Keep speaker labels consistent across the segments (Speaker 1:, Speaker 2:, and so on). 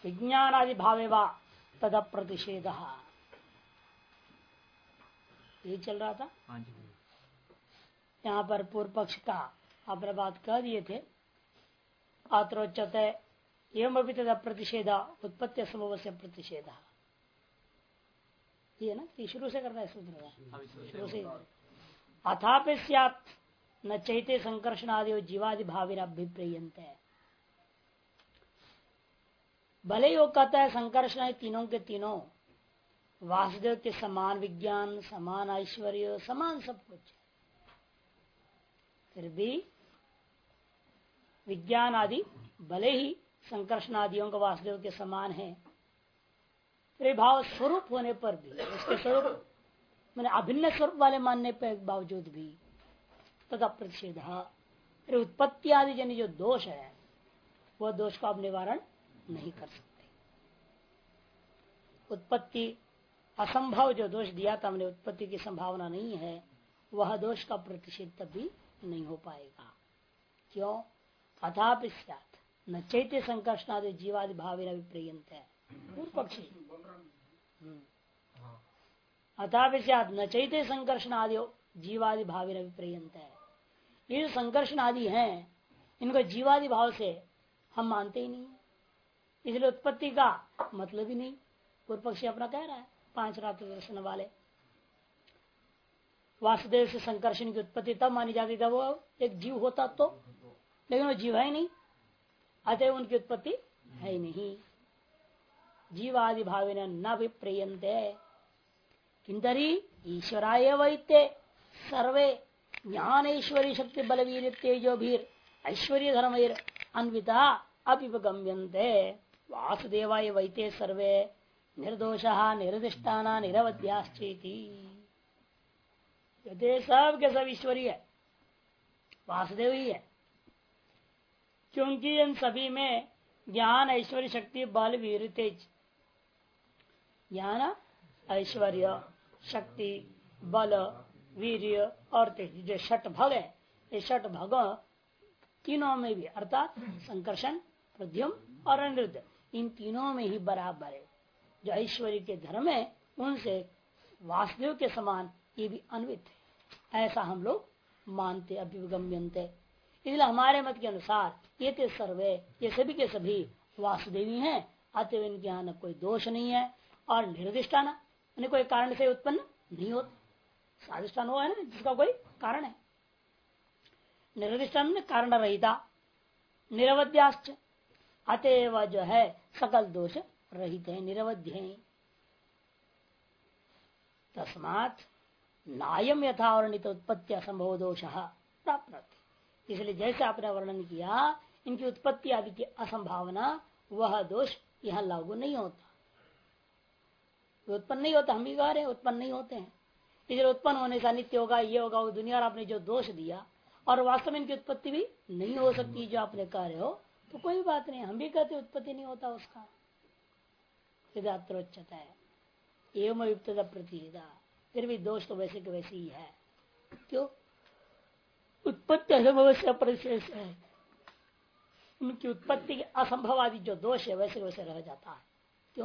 Speaker 1: विज्ञानादि भावे वा तद प्रतिषेध ये चल रहा था। यहाँ पर पूर्व पक्ष का आपने बात कह दिए थे। आत्रोच्यते एवं अभी तद प्रतिषेध उत्पत्ति संभव से प्रतिषेध ये ना कि शुरू से करना है सूत्र शुरू से अथापि स्यात् न चैते संकर्षण आदि जीवादि भावी अभिप्रियंत भले ही वो कहता है संकर्षण है तीनों के तीनों वासुदेव के समान विज्ञान समान ऐश्वर्य समान सब कुछ है, फिर भी विज्ञान आदि भले ही संकर्षण आदियों का वासुदेव के समान है, फिर भाव स्वरूप होने पर भी उसके स्वरूप मैंने अभिन्न स्वरूप वाले मानने पर बावजूद भी तथा प्रतिषेध फिर उत्पत्ति आदि जन जो दोष है वह दोष को आप निवारण नहीं कर सकते। उत्पत्ति असंभव जो दोष दिया था हमने उत्पत्ति की संभावना नहीं है वह दोष का प्रतिषेध तभी नहीं हो पाएगा। क्यों? अथापि स्यात् न चैत्य संकर्षणादि जीवादि भावी अभिप्रियंत है पूर्व पक्षी। अथापि स्यात् न चैत्य संकर्षण आदि जीवादि भावी अभिप्रियंत है। ये जो संकर्षण आदि हैं इनको जीवादि भाव से हम मानते ही नहीं, इसलिए उत्पत्ति का मतलब ही नहीं। पूर्व पक्षी अपना कह रहा है पांच रात्र दर्शन वाले वासुदेव से संकर्षण की उत्पत्ति तब मानी जाती था वो एक जीव होता तो, लेकिन वो जीव है ही नहीं, अतः उनकी उत्पत्ति है ही नहीं। जीवादि भावे न विप्रयन्ते किंतरी ईश्वराय वैते सर्वे ज्ञान ऐश्वर्य शक्ति बलवीर तेजो भीर ऐश्वर्य धर्मैर अन्विता अभिगम्यन्ते वासुदेवाय वैते सर्वे निर्दोषा निर्दिष्टाना निरवध्याश्चेति। सब के सब ईश्वरीय वासुदेव ही है, क्योंकि इन सभी में ज्ञान ऐश्वर्य शक्ति बल वीर तेज, ज्ञान ऐश्वर्य शक्ति बल वीर्य और तेज जो षट भग है, ये षट भग तीनों में भी अर्थात संकर्षण प्रद्युम और अनिरुद्ध इन तीनों में ही बराबर है। जो ऐश्वर्य के धर्म है उनसे वासुदेव के समान ये भी अन्वित है, ऐसा हम लोग मानते अभिगम्यन्ते। इसलिए हमारे मत के अनुसार ये ते सर्वे ये सभी के सभी वासुदेवी हैं, अतः इनके यहाँ न कोई दोष नहीं है और निर्दिष्टान कोई कारण से उत्पन्न नहीं होता। स्वादिष्टान हुआ है ना जिसका कोई कारण है, निर्दिष्टान कारण रहिता निरवध्याश्च अतएव जो है सकल दोष रहित है निरवध्य है। तस्मात् नायम यथावर्णित उत्पत्ति असंभव दोष प्राप्त। इसलिए जैसे आपने वर्णन किया इनकी उत्पत्ति आदि की असंभावना वह दोष यहाँ लागू नहीं होता, उत्पन्न नहीं होता। हम भी कह रहे हैं उत्पन्न नहीं होते हैं, इसलिए उत्पन्न होने से नित्य होगा ये होगा वो दुनिया और आपने जो दोष दिया और वास्तव में इनकी उत्पत्ति भी नहीं हो सकती जो आपने कह रहे हो, तो कोई बात नहीं, हम भी कहते उत्पत्ति नहीं होता उसका। यदात्रोच्यता है एवं युक्त प्रतिदा, फिर भी दोष तो वैसे के वैसे ही है। क्यों? उत्पत्ति असंभव से अपरिशेष है, उनकी उत्पत्ति के असंभव आदि जो दोष है वैसे वैसे रह जाता है। क्यों?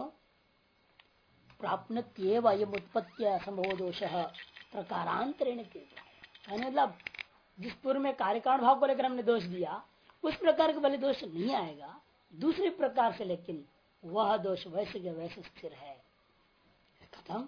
Speaker 1: प्राप्त उत्पत्ति असंभव दोष प्रकारांतरेण मतलब जिस पूर्व में कार्यकारण भाव को लेकर हमने दोष दिया उस प्रकार के भले दोष नहीं आएगा, दूसरे प्रकार से लेकिन वह दोष वैसे के वैसे स्थिर है। खत्म।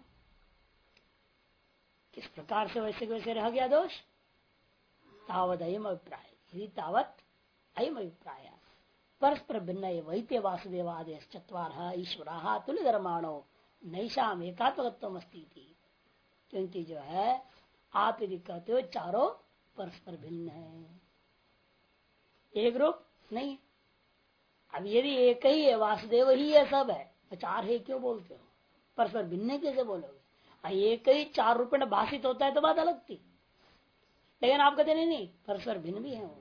Speaker 1: किस प्रकार से वैसे के वैसे रह गया दोष? तावत अयम अभिप्राय, यदि तावत अयम अभिप्राय परस्पर भिन्न वैते वासुदेवादय चत्वारः ईश्वराः तुल्य धर्माणो नैषाम एकात्मकत्वम अस्ति। क्योंकि जो है आप यदि कहते हो चारों परस्पर भिन्न है, एक रूप नहीं। अब यदि एक ही है वासुदेव ही है सब है तो चार है क्यों बोलते हो? परस्पर भिन्न कैसे बोलोगे? एक ही चार रूप में भाषित होता है तो बात अलग थी, लेकिन आप कहते नहीं परस्पर भिन्न भी है वो।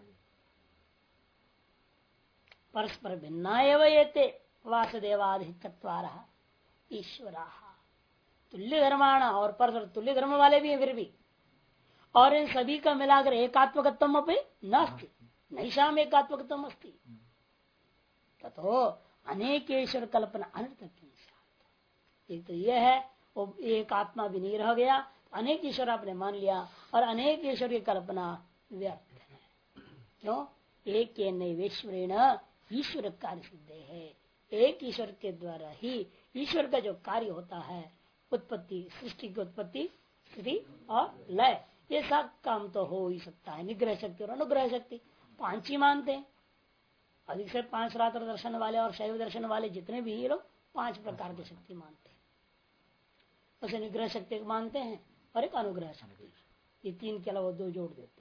Speaker 1: परस्पर भिन्ना एवं वासुदेवादि चत्वारः ईश्वराः तुल्य धर्माण, और परस्पर तुल्य धर्म वाले भी हैं फिर भी, और इन सभी का मिलाकर एकात्मकत्वम अपि नास्ति, नैषाम एकात्मकत्वम अस्ति। ततो अनेकेश्वर कल्पना अनर्थक। एक तो यह है वो एक आत्मा भी नहीं रह गया, अनेक ईश्वर आपने मान लिया और अनेक ईश्वर की कल्पना व्यर्थ है। क्यों? एक नैवेश्वरेण ईश्वर कार्य सिद्ध है। एक ईश्वर के द्वारा ही ईश्वर का जो कार्य होता है, उत्पत्ति, सृष्टि की उत्पत्ति, स्थिति और लय, ये सब काम तो हो ही सकता है। निग्रह शक्ति और अनुग्रह शक्ति 5 ही मानते हैं। अधिक से 5 रात्र दर्शन वाले और शैव दर्शन वाले जितने भी ये लोग 5 प्रकार की शक्ति मानते हैं। उसे निग्रह शक्ति मानते हैं और एक अनुग्रह शक्ति, ये 3 के अलावा 2 जोड़ देते हैं।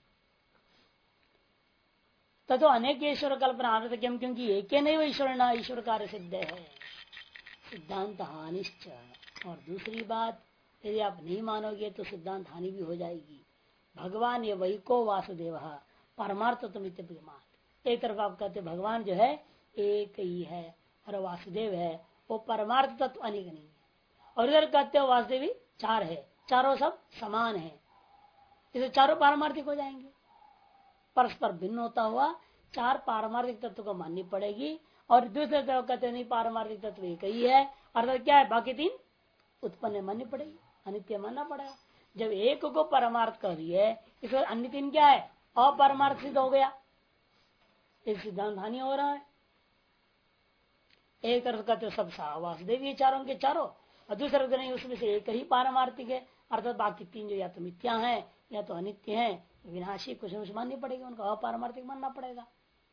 Speaker 1: तो अनेक ईश्वर कल्पना आदत क्यों? क्योंकि एक नहीं वो ईश्वर ना ईश्वर कार्य सिद्ध है, सिद्धांत हानिश्च। और दूसरी बात, यदि आप नहीं मानोगे तो सिद्धांत हानि भी हो जाएगी। भगवान ये वैको वासुदेव परमार्थ तुमित्यमान। एक तरफ आप कहते भगवान जो है एक ही है और वासुदेव है, वो परमार्थ तत्व अनेक नहीं है। और इधर कहते हो वासुदेवी 4 है, चारों सब समान है, इसे चारों पारमार्थिक हो जाएंगे। परस्पर भिन्न होता हुआ 4 पारमार्थिक तत्व को माननी पड़ेगी। और दूसरे तरफ कहते नहीं पारमार्थिक तत्व एक ही है, अर्थात क्या है, बाकी 3 उत्पन्न माननी पड़ेगी, अनित्य मानना पड़ेगा। जब एक को परमार्थ कर रही है, इस अन्य 3 क्या है, अपरमार्थ सिद्ध हो गया, एक सिद्धांत हानि हो रहा है। एक तरफ कहते सब वासुदेव ये चारों के चारों, और दूसरे तरफ नहीं, उसमें से एक ही पारमार्थिक है, अर्थात बाकी 3 जो या तो मिथ्या है या तो अनित्य है, विनाशी, कुछ माननी पड़ेगी, उनका अपारमार्थिक मानना पड़ेगा।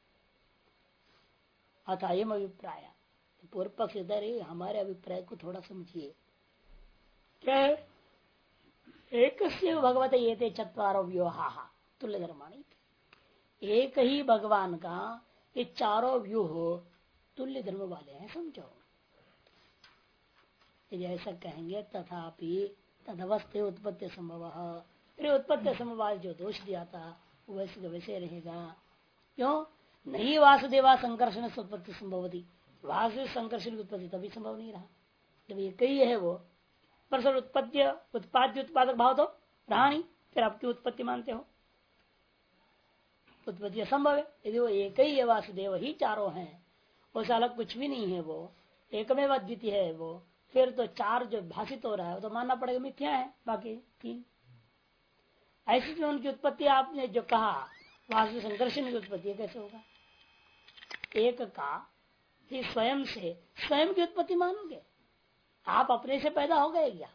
Speaker 1: अतः यम अभिप्राय, पूर्व पक्ष इधर ही हमारे अभिप्राय को थोड़ा समझिए। क्या है? एक भगवत ये चत्वारो व्यूहा तुल्य धर्माणी, एक ही भगवान का ये चारों व्यूह तुल्य धर्म वाले हैं, समझो। यदि ऐसा कहेंगे तथापि तदवस्थे उत्पत्ति संभव, फिर उत्पत्ति संभव जो दोष दिया था वैसे वैसे रहेगा। क्यों? नहीं वासुदेवा संकर्षण से उत्पत्ति संभव थी, वासुदेव संकर्षण की उत्पत्ति तभी संभव नहीं रहा जब ये कई है वो। पर सर उत्पत्ति उत्पाद्य उत्पादक भाव तो रहा नहीं, फिर आपकी उत्पत्ति मानते हो, उत्पत्ति असंभव है। यदि वो एक ही है, वासुदेव ही चारों हैं, उससे अलग कुछ भी नहीं है, वो एकमेव अद्वितीय है वो, फिर तो 4 जो भाषित हो रहा है वो तो मानना पड़ेगा मिथ्या है, बाकी 3। ऐसी जो उनकी उत्पत्ति आपने जो कहा वासुदेव संकर्षण की उत्पत्ति कैसे होगा? एक का ही स्वयं से स्वयं की उत्पत्ति मानोगे? आप अपने से पैदा हो गए क्या?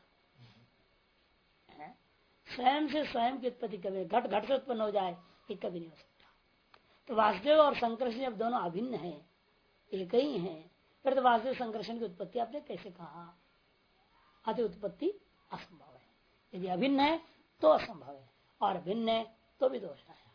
Speaker 1: स्वयं से स्वयं की उत्पत्ति कभी घट घट से उत्पन्न हो जाए, ये कभी नहीं हो सकता। तो वासुदेव और संकर्षण जब दोनों अभिन्न है, एक ही है, फिर तो वासुदेव संकर्षण की उत्पत्ति आपने कैसे कहा? अति उत्पत्ति असंभव है। यदि अभिन्न है तो असंभव है, और भिन्न है तो भी दोष है।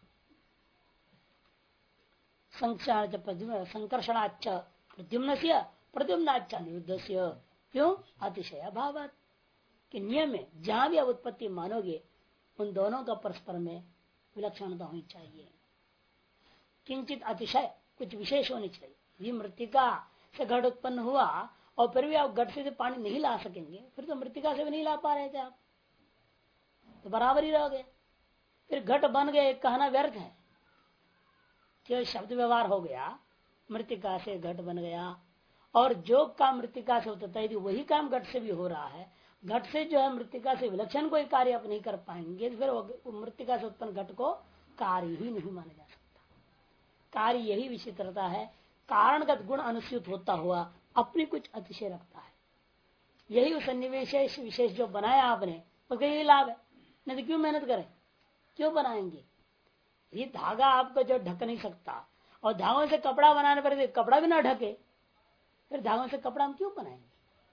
Speaker 1: संकर्षणाच प्रद्युम्न से प्रद्युम्नाच निरुद्ध से, क्यों? अतिशय अभाव के नियम में जहां भी आप उत्पत्ति मानोगे उन दोनों का परस्पर में विलक्षणता होनी चाहिए। किंचित अतिशय, कुछ विशेष होनी चाहिए। ये मृतिका से घट उत्पन्न हुआ और फिर भी आप घट से पानी नहीं ला सकेंगे, फिर तो मृतिका से भी नहीं ला पा रहे थे आप, तो बराबर ही रह गए। फिर घट बन गए कहना व्यर्थ है। जो शब्द व्यवहार हो गया, मृतिका से घट बन गया, और जो काम मृतिका से होता था यदि वही काम घट से भी हो रहा है, घट से जो है मृतिका से विलक्षण कोई कार्य आप नहीं कर पाएंगे, तो फिर मृतिका से उत्पन्न घट को कार्य ही नहीं माना जा सकता। कार्य यही विचित्रता है, कारणगत गुण अनुसूत होता हुआ अपनी कुछ अतिशय रखता है। यही उस सन्निवेश विशेष जो बनाया आपने, उसका यही लाभ है। नहीं तो क्यों मेहनत करें, क्यों बनाएंगे? ये धागा आपको जो ढक नहीं सकता, और धागों से कपड़ा बनाने पर कपड़ा भी ना ढके, फिर धागों से कपड़ा हम क्यों बनाएंगे?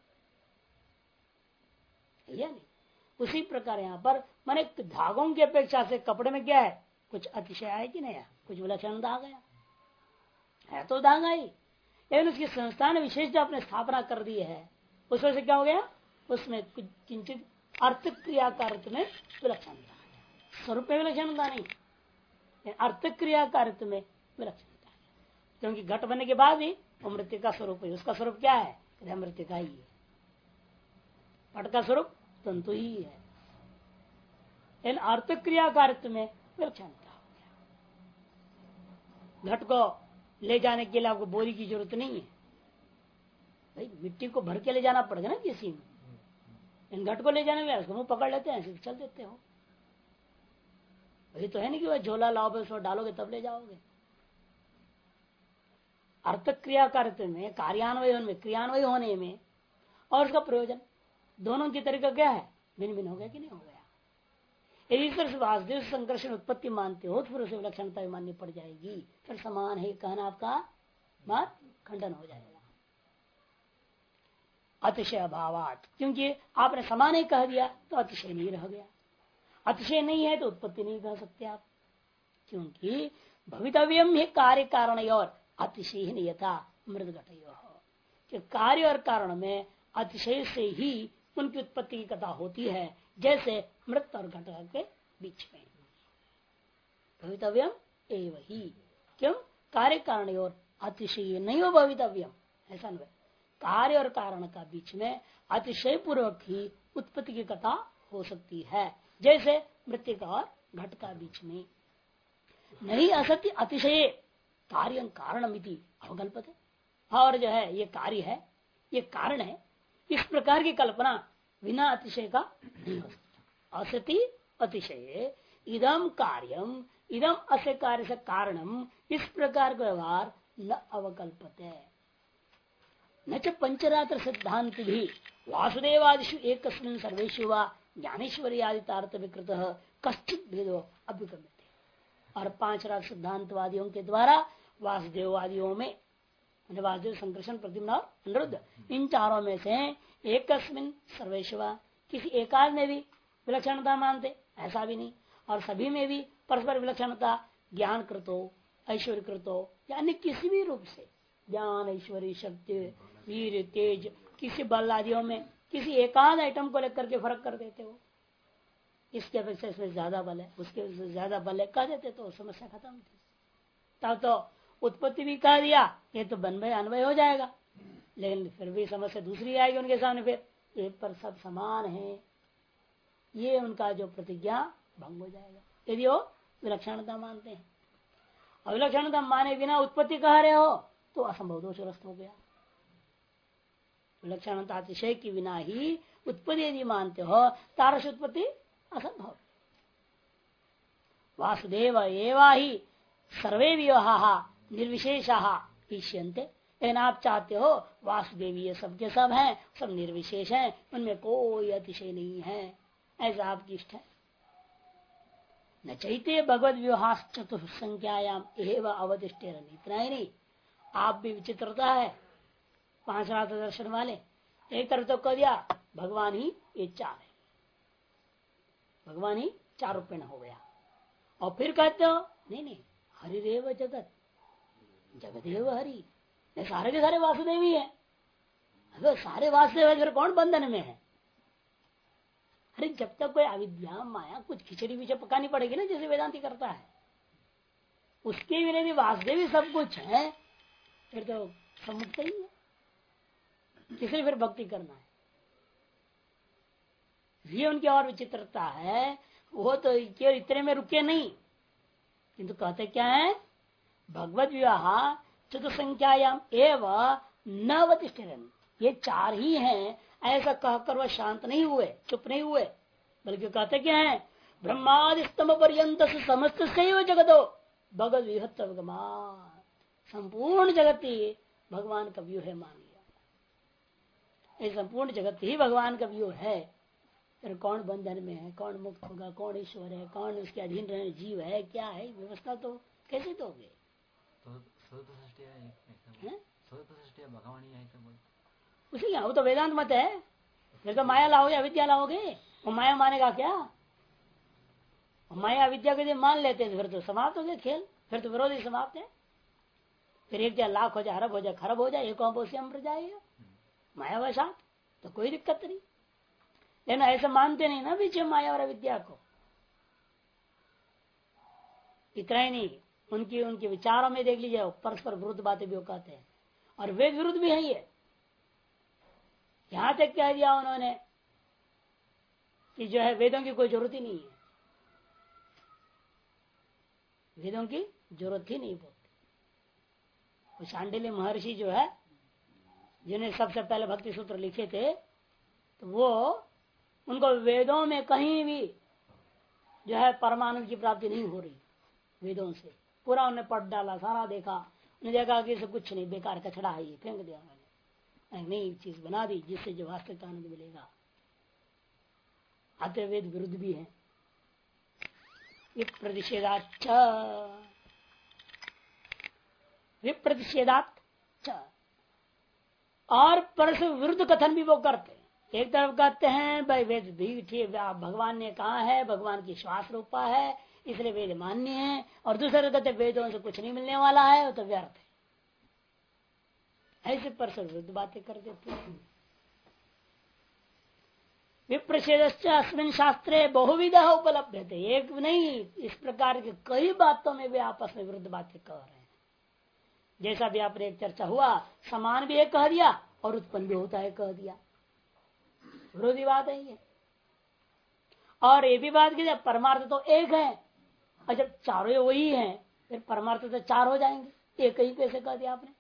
Speaker 1: या नहीं? उसी प्रकार यहाँ पर माने धागों की अपेक्षा से कपड़े में क्या है, कुछ अतिशय है कि नहीं? कुछ विलक्षणता आ गया है तो धागा ही, लेकिन उसकी संस्थान विशेष जो आपने स्थापना कर दी है, उस वजह से क्या हो गया, उसमें कुछ किंचित अर्थ क्रियाकारित्व में विलक्षणता, स्वरूप में विलक्षणता नहीं, अर्थ क्रियाकारित्व में विलक्षणता है। क्योंकि घट बनने के बाद भी वो मृतिका स्वरूप है। उसका स्वरूप क्या है? मृतिका ही है। पट का स्वरूप तंतु ही है, इन अर्थ क्रियाकारित्व में विलक्षणता हो गया। घट को ले जाने के लिए आपको बोरी की जरूरत नहीं है, भाई मिट्टी को भर के ले जाना पड़ेगा ना किसी में, इन घट को ले जाने में उसको मुंह पकड़ लेते हैं, चल देते हो। वही तो है नहीं कि वह झोला लाओगे उसमें डालोगे तब ले जाओगे। अर्थ क्रिया कार्य में, कार्यान्वय में, क्रियान्वय होने में और उसका प्रयोजन दोनों की तरीका क्या है, भिन्न भिन्न हो गया कि नहीं हो गया। यदि इस वासुदेव संकर्षण उत्पत्ति मानते हो तो फिर उसे विलक्षणता भी माननी पड़ जाएगी, फिर समान है कहना आपका मत खंडन हो जाएगा। अतिशय अभावात, क्योंकि आपने समान ही कह दिया तो अतिशय नहीं रह गया। अतिशय नहीं है तो उत्पत्ति नहीं कह सकते आप, क्योंकि भवितव्यम ही कार्य कारण और अतिशय ही यथा मृद घटयो, कार्य और कारण में अतिशय से ही उनकी उत्पत्ति की कथा होती है, जैसे मृत और घट के बीच में। भवितव्यम एवं ही, क्यों कार्य कारण और अतिशय नहीं हो भवितव्यम, ऐसा नहीं। कार्य और कारण का बीच में अतिशय पूर्वक ही उत्पत्ति की कथा हो सकती है, जैसे मृत्यु और घट का बीच में। नहीं असत्य अतिशय कार्य कारण अवकल्पते, और जो है ये कार्य है, ये कारण है, इस प्रकार की कल्पना बिना अतिशय का नहीं हो सकता। असति अतिशय इदम कार्यम इदम अस्य कार्य से कारणम, इस प्रकार का व्यवहार न अवकल्पते। न च पंचरात्र सिद्धांत भी वासुदेवादिषु एक सर्वेषु वा ज्ञानेश्वरी आदि तारतम्य विकृत कश्चित भेदो अभ्युगम्यते। और पांच रात्र सिद्धांतवादियों के द्वारा वासुदेववादियों में, वासुदेव संकर्षण प्रद्युम्न और अनिरुद्ध, इन चारों में से एक सर्वेश्वा, किसी एकाध में भी विलक्षणता मानते ऐसा भी नहीं, और सभी में भी परस्पर विलक्षणता ज्ञान कृतो ऐश्वर्य कृतो या अन्य किसी भी रूप से, ज्ञान ऐश्वर्य शक्ति वीर तेज किसी बल आदियों में किसी एकाध आइटम को लेकर के फर्क कर देते हो, इसके अपेक्षा इसमें ज्यादा बल है, उसके ज्यादा बल है कह देते तो समस्या खत्म थी। तब तो उत्पत्ति भी कह दिया, ये तो बनभय अन्वय हो जाएगा, लेकिन फिर भी समस्या दूसरी आएगी उनके सामने, फिर एक पर सब समान है, ये उनका जो प्रतिज्ञा भंग हो जाएगा यदि वो विलक्षणता मानते हैं। और विलक्षणता माने बिना उत्पत्ति कह रहे हो तो असंभव दोषग्रस्त हो गया। विलक्षणता अतिशय के बिना ही उत्पत्ति यदि मानते हो तारस उत्पत्ति असंभव। वासुदेव एवा ही सर्वे विवाह निर्विशेषा इष्यन्ते, लेकिन आप चाहते हो वासुदेव ये सबके सब हैं, सब निर्विशेष हैं, उनमें कोई अतिशय नहीं है, ऐसा आपकी इष्ट है। न चैते भगवत विवाह चतुर्संख्यायाम एवं अवतिष्ठेरन, इतना ही नहीं, आप भी विचित्रता है पांच रात दर्शन वाले, एक तरफ तो कह दिया भगवान ही ये चार है, भगवान ही चार रूपेण हो गया, और फिर कहते हो नहीं नहीं हरिदेव जगत जगदेव हरि, सारे के सारे वासुदेव ही है। अगर सारे वासुदेव है फिर कौन बंधन में है? अरे जब तक कोई अविद्या माया कुछ खिचड़ी पीछे पकानी पड़ेगी ना, जैसे वेदांति करता है, उसके बिना भी वासुदेव ही सब कुछ है, फिर तो सम्मुक्त ही है, किसे फिर भक्ति करना है? ये उनकी और विचित्रता है, वो तो इतने में रुके नहीं, किंतु कहते क्या है भगवत विवाह चतुर्संख्यायाम एवं नवतिष्ठिरन, ये चार ही हैं, ऐसा कहकर वह शांत नहीं हुए, चुप नहीं हुए, बल्कि कहते क्या है ब्रह्मादि स्तंभ पर्यंत समस्त से जगतो भगवत विहत, संपूर्ण जगत ही भगवान का व्यू है, मान लिया ये संपूर्ण जगत ही भगवान का व्यू है। फिर कौन बंधन में है, कौन मुक्त होगा, कौन ईश्वर है, कौन उसके अधीन रहने जीव है, क्या है व्यवस्था, तो कैसे दोगे? उसी क्या, वो तो वेदांत मत है, फिर तो माया लाओगे अविद्या लाओगे, वो माया मानेगा क्या? माया अविद्या को यदि मान लेते हैं फिर तो समाप्त हो गया खेल, फिर तो विरोधी समाप्त है। फिर एक जाए लाख हो जाए, अरब हो जाए, खरब हो जाए, एक अमर जाएगा माया वशात, तो कोई दिक्कत नहीं। लेकिन ऐसे मानते नहीं ना पीछे माया और अविद्या को। इतना ही नहीं, उनके विचारों में देख लीजिए परस्पर विरुद्ध बातें भी वो कहते हैं, और वेद विरुद्ध भी है ये। यहां तक कह दिया उन्होंने कि जो है वेदों की कोई जरूरत ही नहीं है, वेदों की जरूरत ही नहीं बोलते। वो शांडिल्य महर्षि जो है जिन्हें सबसे पहले भक्ति सूत्र लिखे थे, तो वो उनको वेदों में कहीं भी जो है परमानंद की प्राप्ति नहीं हो रही। वेदों से पूरा उन्हें पढ़ डाला, सारा देखा, उन्हें देखा कि इसे कुछ नहीं, बेकार कचड़ा है, ये फेंक दिया उन्होंने, नई चीज बना दी जिससे जो वास्तविक आनंद मिलेगा। अतः वेद विरुद्ध भी है। विप्रतिषेधाच विप्रतिषेधाच और परस्पर विरुद्ध कथन भी वो करते हैं। एक तरफ कहते हैं भाई वेद भी ठीक, भगवान ने कहा है, भगवान की श्वास रूपा है इसलिए वेद मान्य है, और दूसरे कहते वेदों से कुछ नहीं मिलने वाला है, वो तो व्यर्थ है। ऐसे परस्पर विरुद्ध बातें कर देते हैं। विप्रषेधश्च अस्मिन् शास्त्रे बहुविध उपलब्ध थे, एक नहीं इस प्रकार की कई बातों में वे आपस में विरुद्ध बातें कह रहे हैं। जैसा भी आपने एक चर्चा हुआ, समान भी एक कह दिया और उत्पन्न भी होता है कह दिया, विरोधी बात है ये। और ये भी बात की परमार्थ तो एक है, और जब चारों वही है फिर परमार्थ तो चार हो जाएंगे, एक ही कैसे कह दिया आपने।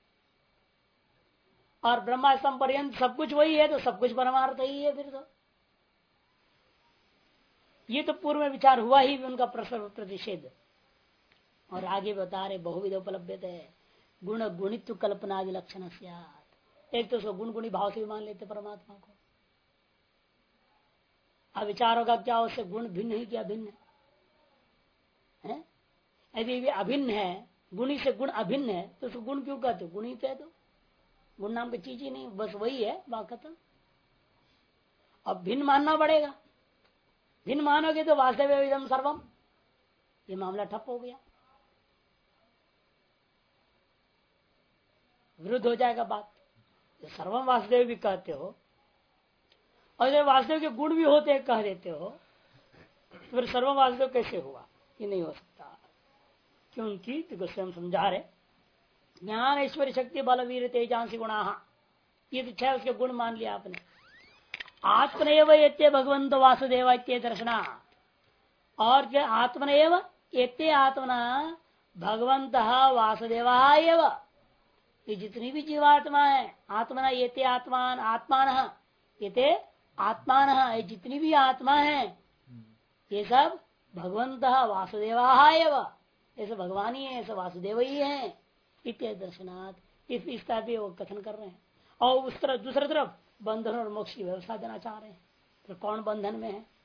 Speaker 1: और ब्रह्मास्त्र पर्यंत सब कुछ वही है तो सब कुछ परमार्थ ही है फिर तो। ये तो पूर्व में विचार हुआ ही उनका प्रतिषेध। और आगे बता रहे बहुविध उपलब्ध है, गुण गुणित्व कल्पना आदि लक्षण। एक तो उसको गुण गुणी भाव से भी मान लेते परमात्मा को। अब विचार होगा क्या उससे गुण भिन्न ही क्या भिन्न है? यदि वे अभिन्न है, गुणी से गुण अभिन्न है तो उसको गुण क्यों कहते? गुण ही कह दो, गुण नाम की चीज ही नहीं, बस वही है बात खत्म। अब भिन्न मानना पड़ेगा, भिन्न मानोगे तो वास्तव इदम सर्वम, ये मामला ठप हो गया, विरुद्ध हो जाएगा बात। सर्वम वासुदेव भी कहते हो और जब वासुदेव के गुण भी होते कह देते हो तो फिर सर्वम वासुदेव कैसे हुआ? ये नहीं हो सकता, क्योंकि तो स्वयं समझा रहे ज्ञान ऐश्वर्य शक्ति बल वीर तेजांसी गुणा, ये तो छह उसके गुण मान लिया आपने। आत्मनेव एते भगवंत वासुदेव इत्ये दर्शना, और क्या आत्मनेव एते आत्मना भगवंत वासुदेवा एव, ये जितनी भी जीवात्मा है, आत्मना एते आत्मान आत्मान एते आत्मान, ये जितनी भी आत्मा है ये सब भगवंत वासुदेवा एव, ऐसे भगवान ही है, ऐसे वासुदेव ही है। इत्यादि दर्शनात् इस तरह भी वो कथन कर रहे हैं। और उस तरफ दूसरी तरफ बंधन और मोक्ष की व्यवस्था देना चाह रहे हैं, तो कौन बंधन में है?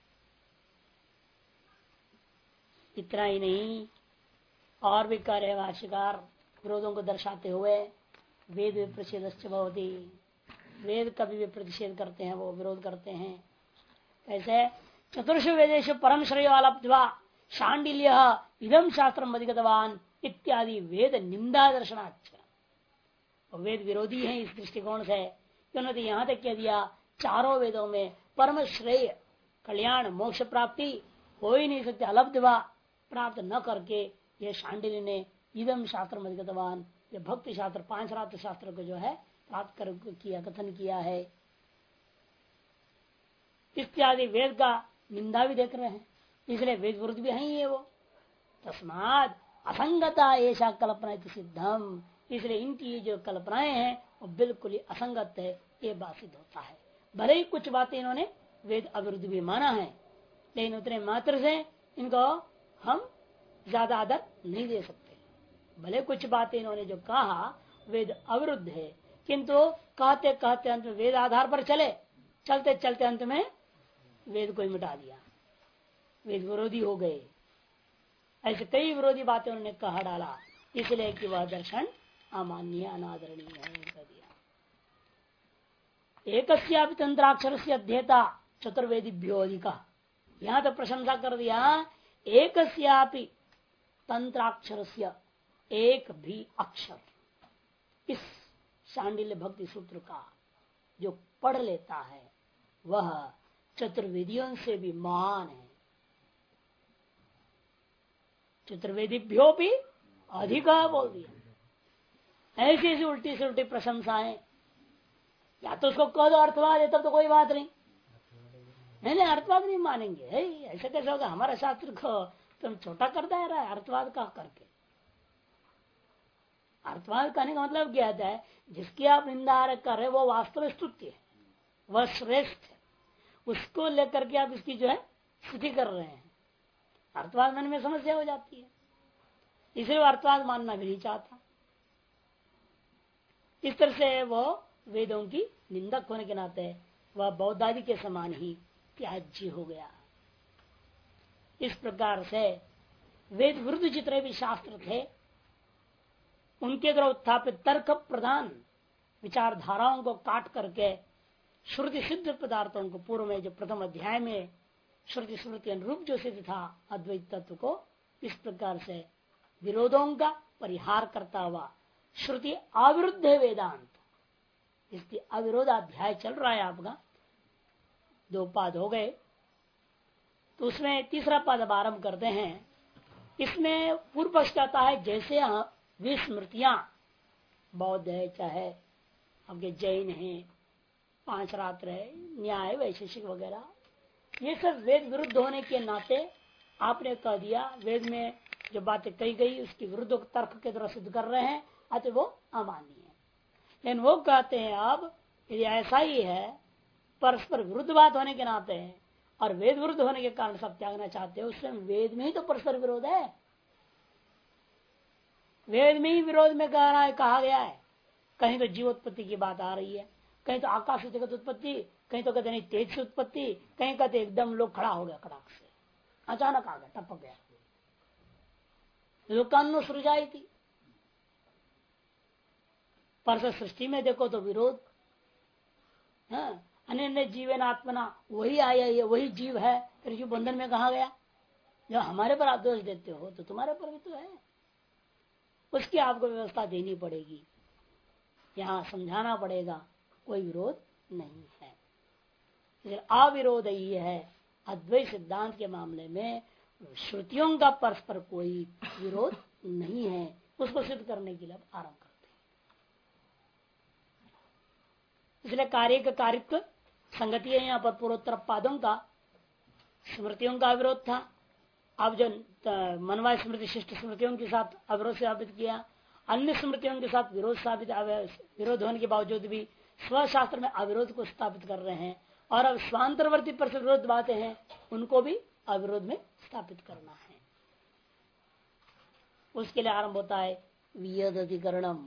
Speaker 1: इतना ही नहीं और भी कह रहे भाष्यकार विरोधों को दर्शाते हुए, वेद विप्रतिषेधश्च भवति, वेद कभी भी प्रतिषेध करते हैं, वो विरोध करते हैं। कैसे? चतुर्षु वेदेश परम श्रेय लब्ध्वा शांडिल्य इदम शास्त्रम अधिगतवान इत्यादि वेद निंदा दर्शनाच। वेद विरोधी है इस दृष्टिकोण से, उन्होंने यहाँ तक कह दिया चारों वेदों में परम श्रेय कल्याण मोक्ष प्राप्ति हो ही नहीं सकते, अलब्धवा प्राप्त न करके ये शांडिल्य ने इदम शास्त्र अधिगतवान, ये भक्ति शास्त्र 5 रात्र शास्त्र को जो है प्राप्त कर किया, कथन किया है इत्यादि वेद का निंदा भी देख रहे हैं, इसलिए वेद विरुद्ध भी है ये वो। तस्माद असंगता ऐसा कल्पना सिद्धम, इसलिए इनकी जो कल्पनाएं हैं वो बिल्कुल ही असंगत है, ये बात सिद्ध होता है। भले ही कुछ बातें इन्होंने वेद अविरुद्ध भी माना है, लेकिन उतने मात्र से इनको हम ज्यादा आदर नहीं दे सकते। भले कुछ बातें इन्होंने जो कहा वेद अविरुद्ध है, किंतु कहते कहते अंत में वेद आधार पर चले, चलते चलते अंत में वेद को ही मिटा दिया, वेद विरोधी हो गए। ऐसे कई विरोधी बातें उन्होंने कहा डाला, इसलिए कि वह दर्शन अमान्य अनादरणीय है कर दिया। एकस्यापि तंत्राक्षर से अध्येता चतुर्वेदिभ्यो अधिका, यहाँ तो प्रशंसा कर दिया। एकस्यापि तंत्राक्षर से, एक भी अक्षर इस शांडिल्य भक्ति सूत्र का जो पढ़ लेता है वह चतुर्वेदियों से भी महान है। चतुर्वेदिभ्यो भी अधिका बोल दिया। ऐसी ऐसी उल्टी से उल्टी प्रशंसाएं, या तो उसको कह दो अर्थवाद है तब तो कोई बात नहीं, नहीं अर्थवाद नहीं मानेंगे, ऐसा कैसे होगा? हमारा शास्त्र को तुम छोटा करता है रहा है अर्थवाद का करके। अर्थवाद कहने का मतलब क्या है, जिसकी आप निंदा कर रहे वो वास्तव स्तुत्य है, वह श्रेष्ठ है, उसको लेकर के आप इसकी जो है स्तुति कर रहे हैं। अर्थवाद मन में समस्या हो जाती है, इसलिए वो अर्थवाद मानना भी नहीं चाहता। इस तरह से वो वेदों की निंदक होने के नाते वह बौद्ध आदि के समान ही त्याज्य हो गया। इस प्रकार से वेद विरुद्ध जितने भी शास्त्र थे उनके द्वारा उत्थापित तर्क प्रधान विचारधाराओं को काट करके श्रुति सिद्ध पदार्थों को, पूर्व में जो प्रथम अध्याय में श्रुति स्मृति अनुरूप जो सिद्ध था अद्वैत तत्व को, इस प्रकार से विरोधों का परिहार करता हुआ श्रुति अविरुद्ध है वेदांत, इसकी अविरोधाध्याय चल रहा है आपका। 2 पाद हो गए, तो उसमें तीसरा पद अब आरंभ करते हैं। इसमें पूर्व पक्ष कहता है जैसे विस्मृतियां बौद्ध है, चाहे आपके जैन है, 5 रात्र है, न्याय वैशेषिक वगैरह, ये सब वेद विरुद्ध होने के नाते आपने कह दिया वेद में जो बातें कही गई उसकी विरुद्ध तर्क के द्वारा सिद्ध कर रहे हैं, अतः वो अमान्य है। लेकिन वो कहते हैं अब यदि ऐसा ही है, परस्पर विरुद्ध बात होने के नाते है और वेद विरुद्ध होने के कारण सब त्यागना चाहते हो, उसमें वेद में ही तो परस्पर विरोध है। वेद में ही विरोध में कहा गया है। कहीं तो जीवोत्पत्ति की बात आ रही है, कहीं तो आकाश से जगत उत्पत्ति, कहीं तो कहते नहीं तेज से उत्पत्ति, कहीं कहते एकदम लोग खड़ा हो गया कड़ाक से, अचानक आ गया, टपक गया। लोकान्नो सृजाई थी, परस सृष्टि में देखो तो विरोध। अन्य जीवन आत्मना, वही आया है, वही जीव है, फिर जीव बंधन में कहा गया। जो हमारे पर आप दोष देते हो तो तुम्हारे पर भी तो है, उसकी आपको व्यवस्था देनी पड़ेगी, यहाँ समझाना पड़ेगा, कोई विरोध नहीं है। अविरोध ही है अद्वैत सिद्धांत के मामले में, श्रुतियों का परस्पर कोई विरोध नहीं है, उसको सिद्ध करने के लिए आरंभ करते हैं। इसलिए कार्य का कारित्व संगति है। यहाँ पर पूर्वोत्तर पादों का स्मृतियों का अविरोध था, अब जो मनवा स्मृति शिष्ट स्मृतियों के साथ अविरोध साबित किया, अन्य स्मृतियों के साथ विरोध साबित, विरोध होने के बावजूद भी स्वशास्त्र में अविरोध को स्थापित कर रहे हैं, और अब स्वांतरवर्ती पर विरोध बातें हैं उनको भी अविरोध में स्थापित करना है। उसके लिए आरंभ होता है वियद अधिकरणम।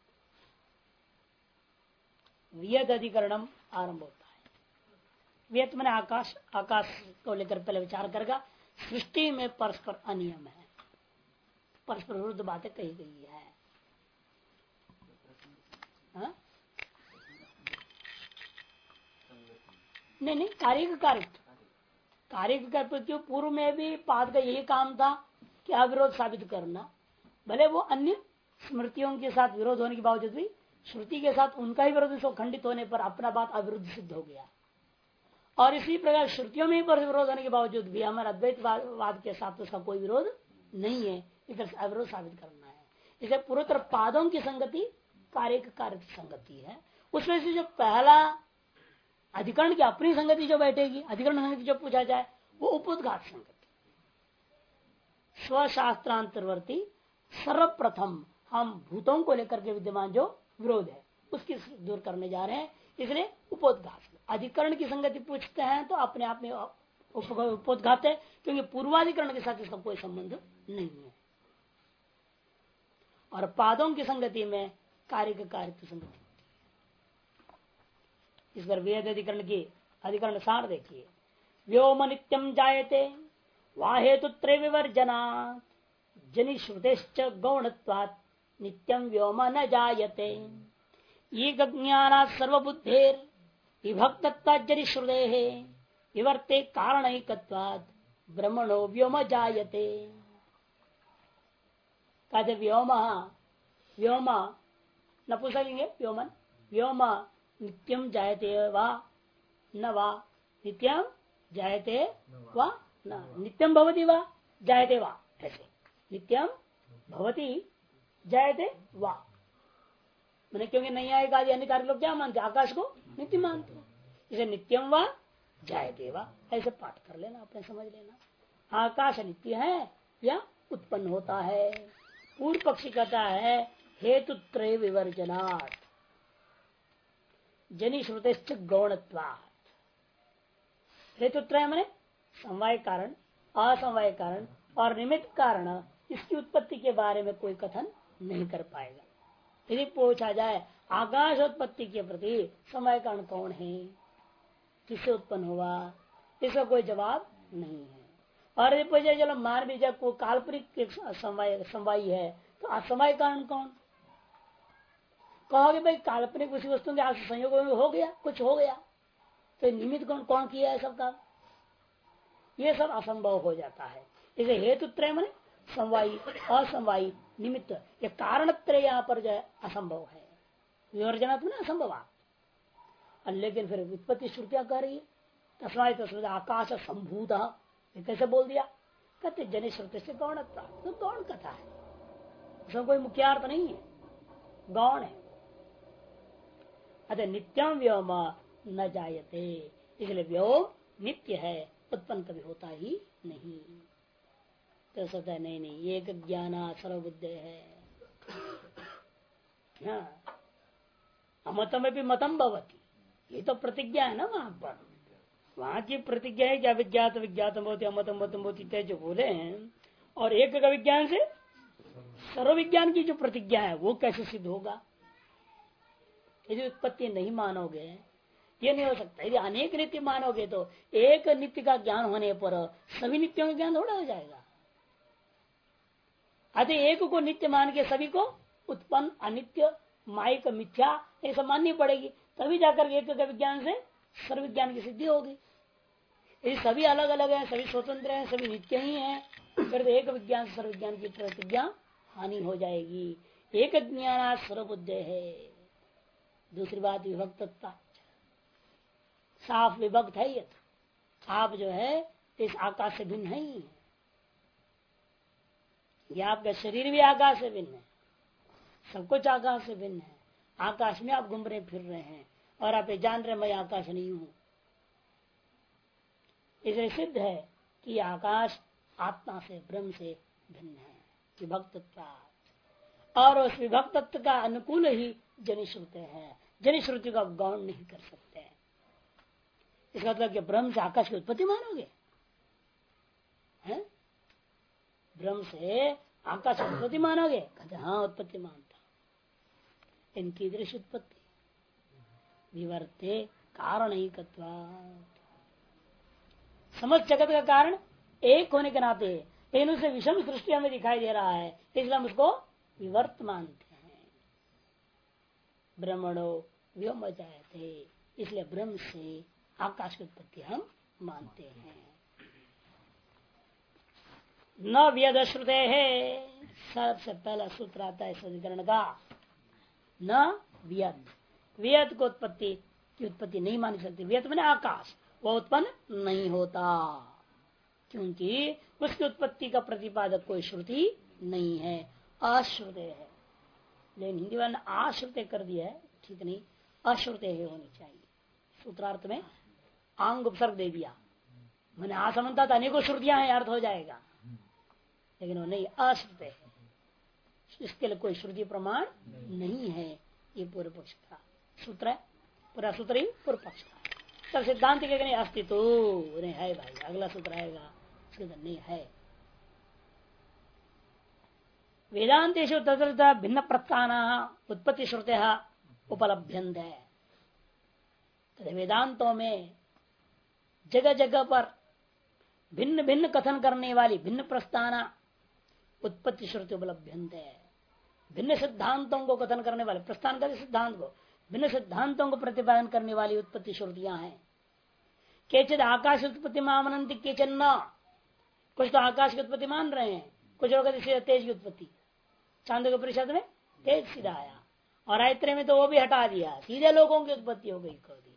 Speaker 1: वियद अधिकरणम आरंभ होता है। वियत मैंने आकाश, आकाश को लेकर पहले विचार करेगा। सृष्टि में परस्पर अनियम है, परस्पर विरुद्ध बातें कही गई है। हा? नहीं, कार्य का प्रति पूर्व में भी पाद का यही काम था कि अविरोध साबित करना। भले वो अन्य स्मृतियों के साथ विरोध होने के बावजूद भी श्रुति के साथ उनका ही विरोध से खंडित होने पर अपना बात अविरुद्ध सिद्ध हो गया। और इसी प्रकार श्रुतियों में ही पर विरोध होने के बावजूद भी हमारा अद्वैतवाद के साथ उसका कोई विरोध नहीं है, इस तरह से अविरोध साबित करना है। इसे पूर्वोत्तर पादों की संगति कार्य की संगति है। उसमें से जो पहला अधिकरण की अपनी संगति जो बैठेगी, अधिकरण संगति जो पूछा जाए वो उपोद्घात संगति, स्वशास्त्रांतर्वर्ती सर्वप्रथम हम भूतों को लेकर के विद्यमान जो विरोध है उसकी दूर करने जा रहे हैं। इसलिए उपोद्घात अधिकरण की संगति पूछते हैं तो अपने आप में उपोद्घात है, क्योंकि पूर्वाधिकरण के साथ इसका कोई संबंध नहीं है। और पादों की संगति में कार्य की संगति होती है। इस पर वेद अधिकरण की अधिकरण सार देखिए। व्योम नित्यम जायते वाहेतुत्रे विवर्जनात् जनि श्रुतेश्च गौणत्वात् नित्यम व्योम न जायते। एक ज्ञानात् सर्वबुद्धेर विभक्तत्वाज्जरि श्रुतेः विवर्ते कारणैकत्वात् ब्रह्मणो व्योम जायते। कहते व्योम, व्योम नपुंसकलिंग व्योमन, व्योम नित्यम जायते वा न वा, नित्यम जायते वा न, नित्यम भवति वा जायते वा, ऐसे नित्यम भवति जायते वा। मैंने क्योंकि नहीं आएगा अन्य कार्य लोग क्या मानते, आकाश को नित्य मानते हैं, इसे नित्यम वा जायते वा ऐसे पाठ कर लेना, अपने समझ लेना। आकाश नित्य है या उत्पन्न होता है। पूर्व पक्षी कहता है हेतुत्रय विवर्जनात् जनि श्रुतिश्च गौणत्वात्। हेतुत्रय मैंने समवाय कारण, असमवाय कारण और निमित्त कारण, इसकी उत्पत्ति के बारे में कोई कथन नहीं कर पाएगा। यदि पूछा जाए आकाश उत्पत्ति के प्रति समय कारण कौन है, किससे उत्पन्न हुआ, इसका कोई जवाब नहीं है। और यदि पूछा चलो मान भी जब कोई काल्पनिक समवायी है तो असमय कारण कौन, कहोगे भाई काल्पनिक उसी वस्तु के आपसे संयोग में हो गया, कुछ हो गया, तो निमित्त कौन कौन किया है सबका, ये सब असंभव हो जाता है। इसे हेतु त्रय माने समवायी, असमवायी, निमित्त, ये कारण त्रय यहाँ पर जो है असंभव है, विवर्जनात्मक असंभव। लेकिन फिर उत्पत्ति श्रुतियां कह रही है तस्मात् तस्मात् आकाश संभूत, कैसे बोल दिया, कहते जनि श्रुति से गौणत्व, तो गौण कथा है, उसमें कोई मुख्य अर्थ नहीं है, गौण है। अतः नित्यम व्योम न जायते, इसलिए व्योम नित्य है, उत्पन्न कभी होता ही नहीं। तो सत्य नहीं, एक ज्ञान सर्वबुद्ध है। हाँ, अमतम भी मतम भवती, ये तो प्रतिज्ञा है ना वहां पर, वहां की प्रतिज्ञा है कि अविज्ञात विज्ञातम होती, अमतम मतम होती जो बोले हैं, और एक का विज्ञान से सर्वविज्ञान की जो प्रतिज्ञा है वो कैसे सिद्ध होगा। यदि उत्पत्ति नहीं मानोगे, ये नहीं हो सकता। यदि अनेक नित्य मानोगे तो एक नित्य का ज्ञान होने पर सभी नित्यों का ज्ञान थोड़ा हो जाएगा। अतः एक को नित्य मान के सभी को उत्पन्न अनित्य माइक मिथ्या ऐसा माननी पड़ेगी, तभी जाकर एक का विज्ञान से सर्वविज्ञान की सिद्धि होगी। यदि सभी अलग अलग हैं, सभी स्वतंत्र हैं, सभी नित्य ही हैं, फिर तो एक विज्ञान से सर्वविज्ञान की प्रतिज्ञा हानि हो जाएगी। एक ज्ञान सर्वबुद्ध है। दूसरी बात विभक्तता, साफ विभक्त है। ये आप जो है इस आकाश से भिन्न है ही, ये आपका शरीर भी आकाश से भिन्न है, सब कुछ आकाश से भिन्न है। आकाश में आप घूम रहे फिर रहे हैं और आप ये जान रहे मैं आकाश नहीं हूं। इसलिए सिद्ध है कि आकाश आत्मा से ब्रह्म से भिन्न है, विभक्तत्व। और उस विभक्तत्व का अनुकूल ही जनिश्रुति है, जनिश्रुति को आप गौण नहीं कर सकते। इसका मतलब कि ब्रह्म से आकाश की उत्पत्ति मानोगे, है? ब्रह्म से आकाश की उत्पत्ति मानोगे, कहते हाँ उत्पत्ति मानता। इनकी दृश्य उत्पत्ति विवर्ते कारण ही समझ जगत का कारण एक होने के नाते इन से विषम सृष्टि हमें दिखाई दे रहा है, इसलिए हम उसको विवर्त मानते हैं। ब्रह्मणो व्योम जायते, इसलिए ब्रह्म से आकाश की उत्पत्ति हम मानते हैं। न व्यद श्रुते है, सबसे पहला सूत्र आता है अधिकरण का, न व्यद, व्यद को उत्पत्ति की उत्पत्ति नहीं मानी सकती। व्यद मैंने आकाश, वो उत्पन्न नहीं होता, क्योंकि उसकी उत्पत्ति का प्रतिपादक कोई श्रुति नहीं है, अश्रुते है। लेकिन हिंदी वाले आश्रुते कर दिया है, ठीक नहीं, अश्रुते होनी चाहिए। सूत्रार्थ में आंग उपसर्ग दे दिया, मैंने आसमंता था अनेकों श्रुतियां हैं, अर्थ हो जाएगा, लेकिन वो नहीं, अश्रुते है, इसके लिए कोई श्रुति प्रमाण नहीं है। ये पूर्व पक्ष का सूत्र है, पूरा सूत्र ही पूर्व पक्ष का। तब सिद्धांत के नहीं अस्तित्व नहीं है भाई, अगला सूत्र आएगा नहीं है। वेदांतेषु तत्र भिन्न प्रस्थान उत्पत्ति श्रुते उपलभ्यन्ते। वेदांतों में जगह जगह पर भिन्न भिन्न कथन करने वाली भिन्न प्रस्थान उत्पत्ति श्रुति उपलभ्यन्ते, भिन्न सिद्धांतों को कथन करने वाले, प्रस्थान का सिद्धांत को, भिन्न सिद्धांतों को प्रतिपादन करने वाली उत्पत्ति श्रुतियां हैं। केचिद आकाश उत्पत्ति मानन्ति केचन न, कुछ तो आकाश की उत्पत्ति मान रहे हैं, कुछ लोग सीधा तेज की उत्पत्ति। चांद के परिषद में तेज सीधा आया, और आयत्र में तो वो भी हटा दिया, सीधे लोगों की उत्पत्ति हो गई, कर दिया।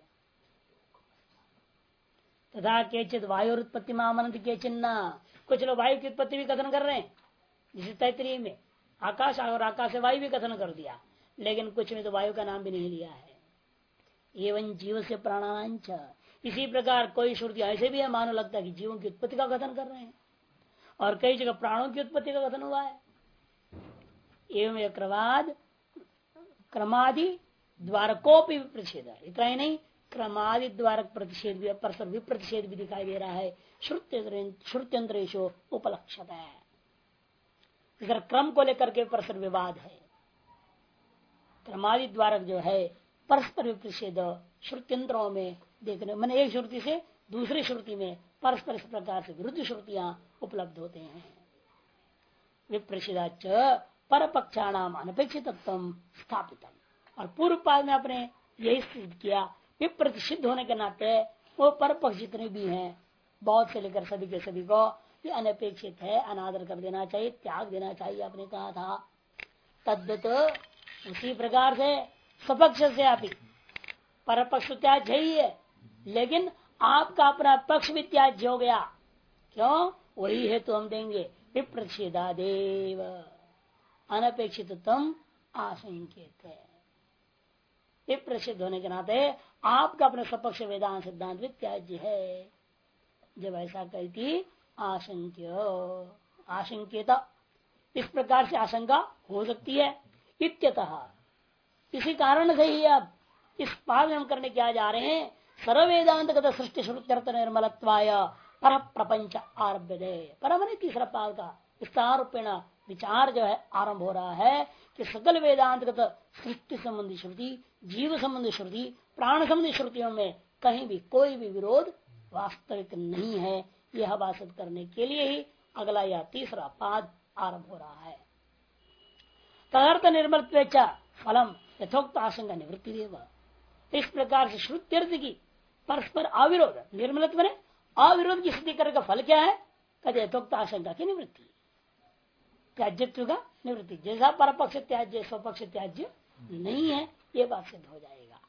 Speaker 1: तथा केचिद वायु उत्पत्ति मानन्ति केचन न, कुछ लोग वायु की उत्पत्ति भी कथन कर रहे हैं, जिसे तैत्रीय में आकाश और आकाश से वायु भी कथन कर दिया, लेकिन कुछ में तो वायु का नाम भी नहीं लिया है। एवं जीव से प्राणांच, इसी प्रकार कोई श्रुति ऐसे भी है मानो लगता है कि जीवों की उत्पत्ति का कथन कर रहे हैं, और कई जगह प्राणों की उत्पत्ति का कथन हुआ है। एवं क्रवाद क्रमादि द्वारकोपि विप्रतिषेध, इतना ही नहीं क्रमादि द्वारक प्रतिषेध भी परस्पर विप्रतिषेध भी दिखाई दे रहा है। श्रुत्यंतरेशो उपलक्षित है, इधर क्रम को लेकर के परस्पर विवाद है। क्रमादि द्वारक जो है परस्पर विप्रतिषेध श्रुत्यंतरों में देखने, मैंने एक श्रुति से दूसरी श्रुति में परस्पर इस प्रकार से विरुद्ध श्रुतियां उपलब्ध होते हैं। विप्रतिषेधाच पर पक्षाणाम अनपेक्षित स्थापित, और पूर्व पाद में आपने यही सिद्ध किया, विप्रतिषिद्ध होने के नाते वो पर पक्ष जितने भी हैं बहुत से लेकर सभी के सभी को ये अनपेक्षित है, अनादर कर देना चाहिए, त्याग देना चाहिए, आपने कहा था। तद्वत उसी प्रकार से स्वपक्ष से आप पर पक्ष त्याज्य ही है, लेकिन आपका अपना पक्ष भी त्याज्य हो गया। क्यों? वही है तो हम देंगे विप्रतिषेधादेव अनपेक्षितम आशंकित है। विप्रतिषिद्ध होने के नाते आपका अपना स्वपक्ष वेदांत सिद्धांत भी त्याज्य है। जब ऐसा कहती आशंक्यता, इस प्रकार से आशंका हो सकती है। इत्यतः इसी कारण से ही अब इस पाद में हम करने क्या जा रहे हैं, सर्व वेदांत सृष्टि श्रुत्यर्थ निर्मलत्वाय पर प्रपंच आरभ्य दे। परम तीसरा पाद का विस्तार रूपेण विचार जो है आरंभ हो रहा है कि सकल वेदांतगत सृष्टि संबंधी श्रुति, जीव संबंधी श्रुति, प्राण संबंधी श्रुतियों में कहीं भी कोई भी विरोध वास्तविक नहीं है। यह बात करने के लिए ही अगला यह तीसरा पाद आरंभ हो रहा है। तदर्थ निर्मलत्व फलम यथोक्त आशंका निवृत्ति देव। इस प्रकार से श्रुत्यर्थ की परस्पर अविरोध निर्मलत्व ने अविरोध की स्थिति करने का फल क्या है? कहते यथोक्त आशंका की निवृत्ति, त्याज्यत्व का निवृत्ति। जैसा परपक्ष त्याज्य स्वपक्ष त्याज्य नहीं है, ये बात सिद्ध हो जाएगा।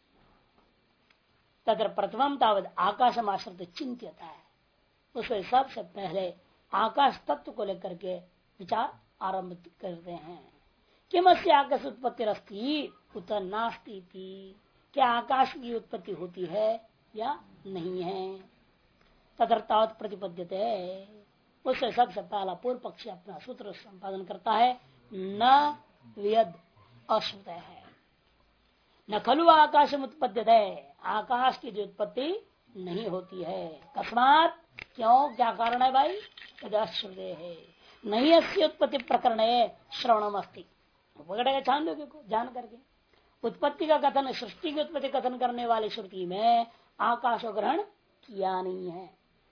Speaker 1: तथा प्रथम तावत आकाशम आश्रित चिंत्यता है, उसमें सबसे पहले आकाश तत्व को लेकर के विचार आरंभ करते हैं। किमस्य आकाश उत्पत्ति रस्ती उत नास्ती थी, क्या आकाश की उत्पत्ति होती है या नहीं है? तदर्थावत प्रतिपद्यते, उससे सबसे पहला पूर्व पक्षी अपना सूत्र संपादन करता है। न वियद अश्रुत है, न खलु आकाश उत्पद्यते, आकाश की जो उत्पत्ति नहीं होती है। कस्मात, क्यों, क्या कारण है भाई? अश्रुते है नहीं, अस्सी उत्पत्ति प्रकरण श्रवणम अस्ति, पकड़ेगा छांदोग्य को जान करके। उत्पत्ति का कथन, सृष्टि की उत्पत्ति कथन करने वाली श्रुति में आकाश ग्रहण किया नहीं है।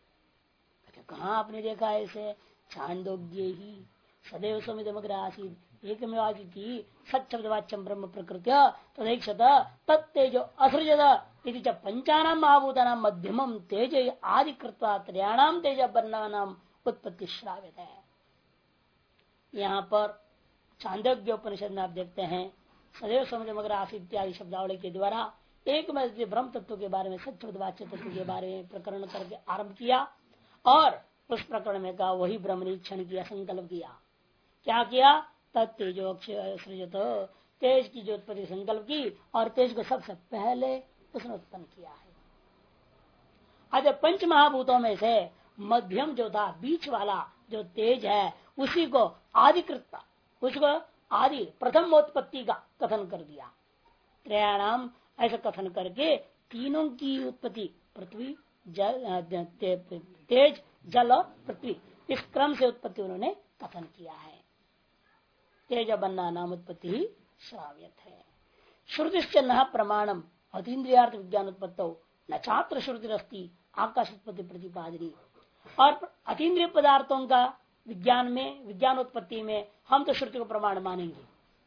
Speaker 1: कहाँ आपने देखा ऐसे? छांदोग्य ही सदैव समितमग्र आसीद एकमेवादिति सच्छब्दवाच्यम ब्रह्म प्रकृत्य तदैक्षत तत्तेजो असृजत पंचानाम महाभूतानाम मध्यमम तेज आदि कृत्वा त्रयाणाम तेज वर्णानाम उत्पत्ति श्रावित है। यहाँ पर छांदोग्य उपनिषद में आप देखते हैं सदैव समुद्र आसिद इत्यादि शब्दावली के द्वारा एक में ब्रह्म तत्व के बारे में, सच्चवाच्य तत्व के बारे में प्रकरण करके आरंभ किया, और उस प्रकरण में कहा वही ब्रह्म निरीक्षण किया, संकल्प किया। क्या किया? तत्तेजो सृजत, तेज की जो उत्पत्ति संकल्प की, और तेज को सबसे पहले उसने उत्पन्न किया है। आज पंच महाभूतों में से मध्यम जो था, बीच वाला जो तेज है, उसी को आदिकृत, उसको आदि प्रथम उत्पत्ति का कथन कर दिया। त्रयाणाम ऐसा कथन करके तीनों की उत्पत्ति, पृथ्वी जल तेज जल और पृथ्वी, इस क्रम से उत्पत्ति उन्होंने कथन किया है। तेज बन्ना नाम उत्पत्ति ही श्राव्यत है। श्रुतिश्च न प्रमाणम अतीन्द्रियार्थ विज्ञान उत्पत्तो न छात्र श्रुतिरस्ति आकाश उत्पत्ति प्रतिपादनी। और अतीन्द्रिय पदार्थों का विज्ञान में, विज्ञान उत्पत्ति में हम तो श्रुति को प्रमाण मानेंगे।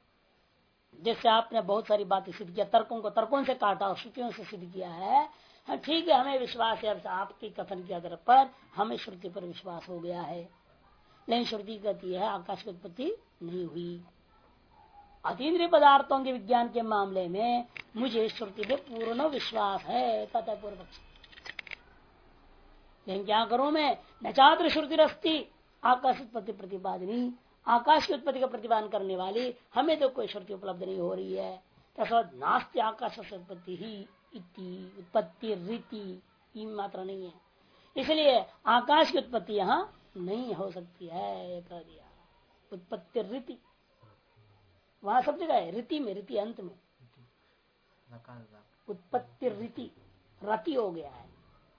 Speaker 1: जैसे आपने बहुत सारी बातें सिद्ध किया, तर्कों को तर्कों से काटा और श्रुतियों से सिद्ध किया है। ठीक है, हमें विश्वास है, आपके कथन के आधार पर हमें श्रुति पर विश्वास हो गया है। लेकिन श्रुति कहती है आकाश की उत्पत्ति नहीं हुई। अतीन्द्रिय पदार्थों के विज्ञान के मामले में मुझे श्रुति पे पूर्ण विश्वास है, कहता पूर्व पक्ष। लेकिन क्या करूं मैं? नचात्र श्रुति रस्ती आकाश उत्पत्ति प्रतिपादनी, आकाश की उत्पत्ति का प्रतिपादन करने वाली हमें तो कोई श्रुति उपलब्ध नहीं हो रही है। तस्मात् नास्ति आकाश से उत्पत्ति ही इति उत्पत्ति रीति मात्र नहीं है, इसलिए आकाश की उत्पत्ति यहाँ नहीं हो सकती है, कह दिया। उत्पत्ति रीति वहां सब जगह है, रीति में, रीति अंत में उत्पत्ति रीति रति हो गया है।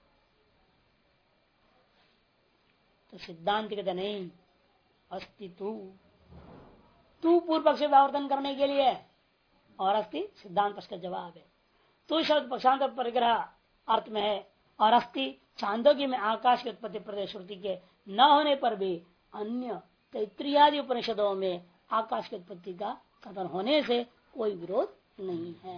Speaker 1: तो सिद्धांत कहते नहीं, अस्ति तू पूर्व पक्ष व्यावर्तन करने के लिए, और अस्ति सिद्धांत पक्ष का जवाब है। तू शब्द पक्षांतर परिग्रह अर्थ में है, और अस्ति छांदोग्य में आकाश की उत्पत्ति प्रदेश श्रुति के न होने पर भी अन्य तैत्रीयादि उपनिषदों में आकाश की उत्पत्ति का कथन होने से कोई विरोध नहीं है।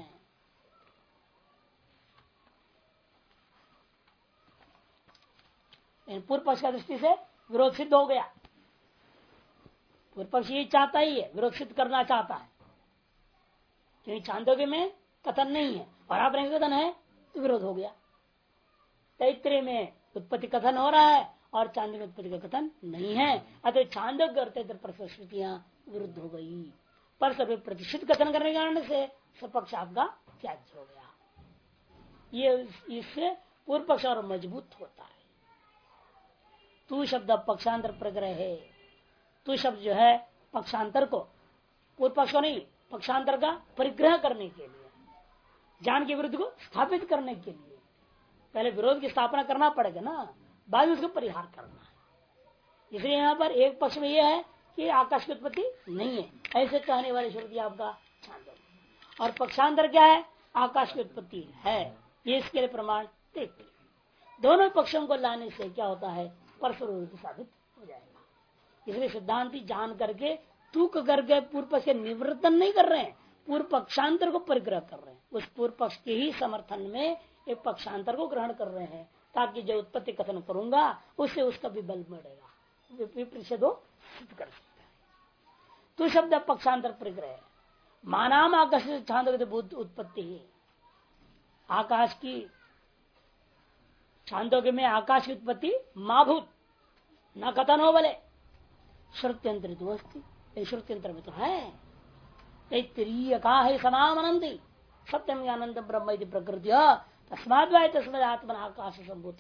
Speaker 1: पूर्व पक्ष का दृष्टि से विरोध सिद्ध हो गया। पूर्व पक्ष ये चाहता ही है, विरोध सिद्ध करना चाहता है, क्योंकि छांदोग्य में कथन नहीं है और आप कथन है तो विरोध हो गया। तैत्रीय में उत्पत्ति कथन हो रहा है और चांदोग्य में उत्पत्ति का कथन नहीं है, अतः छांदोग्य और तैत्रीय परिस्थितियां विरुद्ध हो गई। पर सभी प्रतिष्ठित कथन करने के कारण से सपक्ष आपका त्याज्य हो गया। ये इससे पूर्व पक्ष और मजबूत होता है। तू शब्द पक्षांतर प्रग्रह है। तू शब्द जो है पक्षांतर को, पूर्व पक्ष को नहीं, पक्षांतर का परिग्रह करने के लिए, ज्ञान के विरुद्ध को स्थापित करने के लिए पहले विरोध की स्थापना करना पड़ेगा ना, बाद में उसको परिहार करना है। इसलिए यहाँ पर एक पक्ष में यह है कि आकाश की उत्पत्ति नहीं है, ऐसे कहने वाली श्रुति आपका छांदोग्य, और पक्षांतर क्या है, आकाश की उत्पत्ति है, ये इसके लिए प्रमाण तैत्रीय। दोनों पक्षों को लाने से क्या होता है, परस्पर विरोधी साबित हो जाएगा। इसलिए सिद्धांति जान करके तूक करके पूर्व पक्ष के निवर्तन नहीं कर रहे हैं, पूर्व पक्षांतर को परिग्रह कर रहे हैं। उस पूर्व पक्ष के ही समर्थन में एक पक्षांतर को ग्रहण कर रहे हैं, ताकि जो उत्पत्ति कथन करूंगा उससे उसका भी बल बढ़ेगा, विपरीत दो सिद्ध कर सकता है। तो शब्द पक्षांतर परिग्रह, मानाम आकाश छांदोग्य उत्पत्ति ही, आकाश की छांदोग्य में आकाश की उत्पत्ति माभूत न कथन हो बोले, श्रुत्यंतर तो अस्ति, श्रुत्यंतर में तो है। तैत्रीय का है समाम अनंती सत्यम अनंत ब्रह्म प्रकृति तस्माद तस्मद आत्मन आकाश संभूत,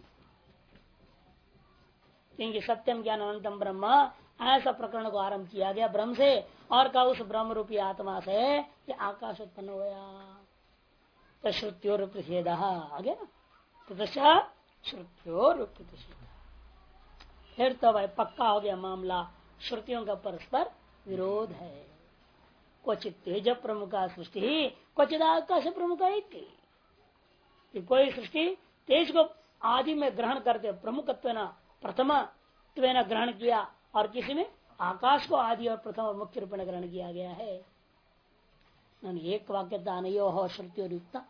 Speaker 1: क्योंकि सत्यम ज्ञान अनंतम ब्रह्म ऐसा प्रकरण को आरंभ किया गया ब्रह्म से, और का उस ब्रह्म रूपी आत्मा से ये आकाश उत्पन्न हो गया। तो श्रुत्योर प्रतिषेध आगे ना, श्रुत्योर प्रतिषेध, फिर तो भाई पक्का हो गया मामला, श्रुतियों का परस्पर विरोध है। क्वचित तेज प्रमुखा सृष्टि ही क्वचित आकाश प्रमुखा इति, कोई सृष्टि तेज को आदि में ग्रहण करते प्रमुखत्व प्रथम ग्रहण किया, और किसी में आकाश को आदि और प्रथम और मुख्य रूप में ग्रहण किया गया है। एक वाक्य दानयो हो श्रुति और युक्ता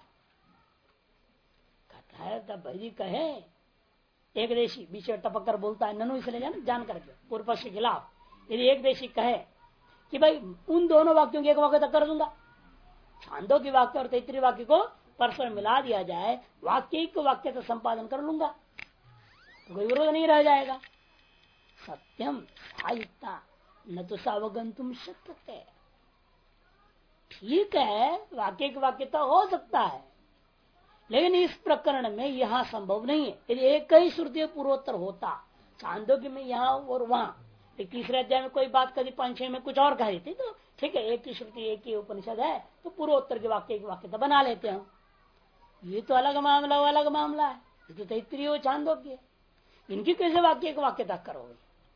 Speaker 1: कहता है, तब भाई कहे एक देशी बीच में टपक कर बोलता है ननु, इसलिए जान करके पूर्व पक्ष के खिलाफ, यदि एक देशी कहे कि भाई उन दोनों वाक्यों के एक वाक्य तक कर दूंगा, छांदोग्य वाक्य और तैत्रीय वाक्य को परस्पर मिला दिया जाए, वाक्य एक वाक्य का संपादन कर लूंगा, तो कोई विरोध नहीं रह जाएगा। सत्यम सायुक्ता न तो सावगंतुम शक्यते, ठीक है वाक्य के वाक्य तो हो सकता है, लेकिन इस प्रकरण में यह संभव नहीं है। यदि एक ही श्रुति पूर्वोत्तर होता, छांदोग्य में यहाँ और वहाँ, तीसरे अध्याय में कोई बात करी, 5-6 में कुछ और कह देती, तो ठीक है एक ही श्रुति एक ही उपनिषद है तो पूर्वोत्तर के वाक्य एक वाक्य तो बना लेते हैं। ये तो अलग मामला है, ये तो तैत्रीय हो छांदोग्य, इनकी कैसे वाक्य एक वाक्य तक करोगे।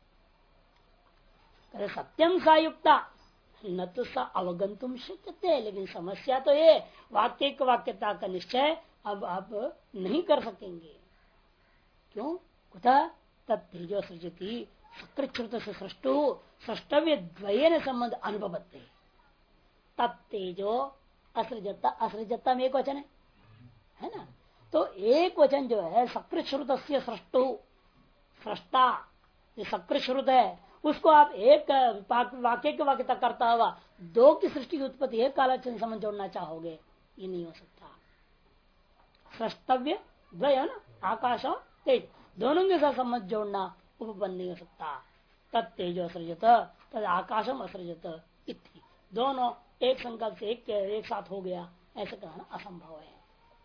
Speaker 1: सत्यम सायुक्ता न तो सा अवगंतुम शक्यते, लेकिन समस्या तो ये वाक्य एक वाक्यता का निश्चय अब आप नहीं कर सकेंगे। क्यों? कुतः तत्तेजो सृजति सकृत से सृष्टु सृष्टव्य द्वयेन संबंध अनुभवते, तत्तेजो असृजता, असृजता में एक वचन है ना, तो एक वचन जो है सकृत श्रुत से सृष्टु, सृष्टा जो सकृत श्रुत है उसको आप एक वाक्य के वाक्य तक करता हुआ दो की सृष्टि की उत्पत्ति एक कालचन संबंध जोड़ना चाहोगे, ये नहीं हो सकता। सृष्टव्य द्वय है ना, आकाश और तेज दोनों के साथ संबंध जोड़ना उपबन नहीं हो सकता। तत्तेजो असृजत तद आकाशम असृजत इति, दोनों एक संकल्प से एक साथ हो गया, ऐसा कहना असंभव है।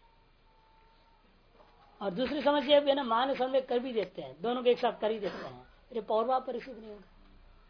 Speaker 1: और दूसरी समस्या भी है ना, मान समय कर भी देते हैं, दोनों को एक साथ कर ही देते हैं, ये पौर्वा परिस्थित नहीं होगा।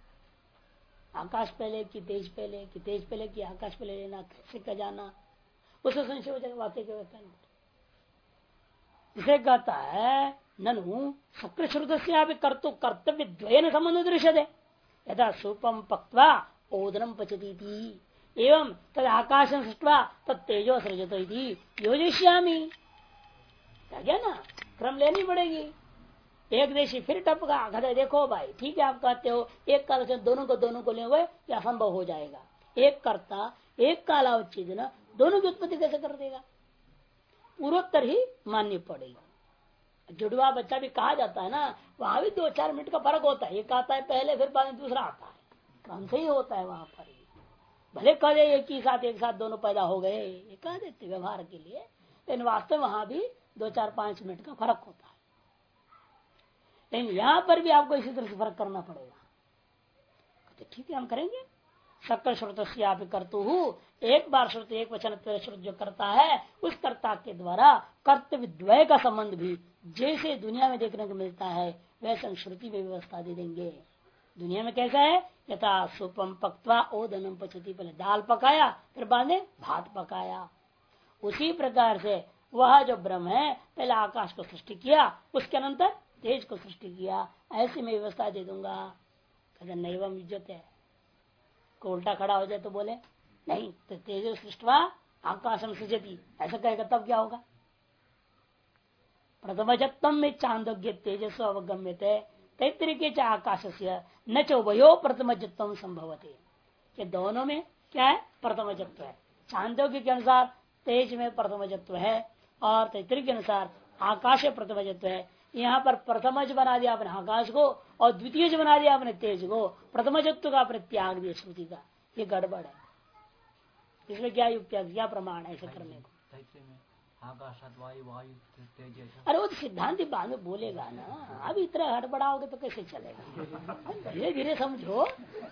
Speaker 1: आकाश पहले कि तेज पहले कि तेज पहले कि आकाश पहले लेना, कैसे का जाना, उससे संशय हो जाएगा वाक्य के व्यवस्था नहीं। इसे कहता है ननु सकृश्रुत से कर्तव्य द्वयन संबंध दृश्य दे यथा सूपम पक्वा ओदनम पचती थी एवं तद आकाशम सृष्टवा तद तेजो सृजत योजिष्यामी। क्या ना क्रम लेनी पड़ेगी। एक देशी फिर टपका कहते देखो भाई ठीक है आप कहते हो एक काल से दोनों को ले हुए यह असंभव हो जाएगा। एक कर्ता एक कालावच्छेद दोनों की उत्पत्ति कैसे कर देगा? पूर्वोत्तर ही माननी पड़ेगी। जुड़वा बच्चा भी कहा जाता है ना, वहां भी 2-4 मिनट का फर्क होता है। एक आता है पहले फिर बाद में दूसरा आता है, क्रम से ही होता है वहां पर। भले कह दे एक साथ दोनों पैदा हो गए, ये कह देते व्यवहार के लिए, लेकिन वास्तव वहां भी 2-4-5 मिनट का फर्क होता है। लेकिन यहां पर भी आपको इसी तरह से फर्क करना पड़ेगा। तो ठीक है हम करेंगे। सकल श्रुत से आप करतु हूँ, एक बार श्रुत एक वचन श्रुत जो करता है उस कर्ता के द्वारा कर्तव्य द्वय का संबंध भी जैसे दुनिया में देखने को मिलता है वैसे श्रुति में व्यवस्था दे देंगे। दुनिया में कैसा है? यथा सुपम पक्वा ओदनम पचती, पहले दाल पकाया फिर बाद में भात पकाया। उसी प्रकार से वह जो ब्रह्म है पहले आकाश को सृष्टि किया, उसके अनंतर तेज को सृष्टि किया, ऐसी मैं व्यवस्था दे दूंगा। नैवम युज्यत है, को उल्टा खड़ा हो जाए तो बोले नहीं तो तेजो सृष्टवा आकाशम सृजति, ऐसा कहेगा तब क्या होगा? प्रथमजत्तम में चांदोग्य तेजस्व अवगम्य थे तैतरीके च आकाश से न चोभयो प्रथमजत्व संभवते। कि दोनों में क्या है? प्रथमजत्व है। चांदोग्य के अनुसार तेज में प्रथमजत्व है और तैतरीय के अनुसार आकाश प्रथमजत्व है। यहाँ पर प्रथमज बना दिया आपने आकाश को और द्वितीय बना दिया आपने तेज को, प्रथमजत्व का आपने त्याग दिया श्रुति का। ये गड़बड़ है। इसमें क्या युक्ति क्या प्रमाण है ऐसे करने को? अरे वो तो सिद्धांत बाद में बोलेगा ना, अभी इतना हड़बड़ाओगे तो कैसे चलेगा? धीरे धीरे समझो।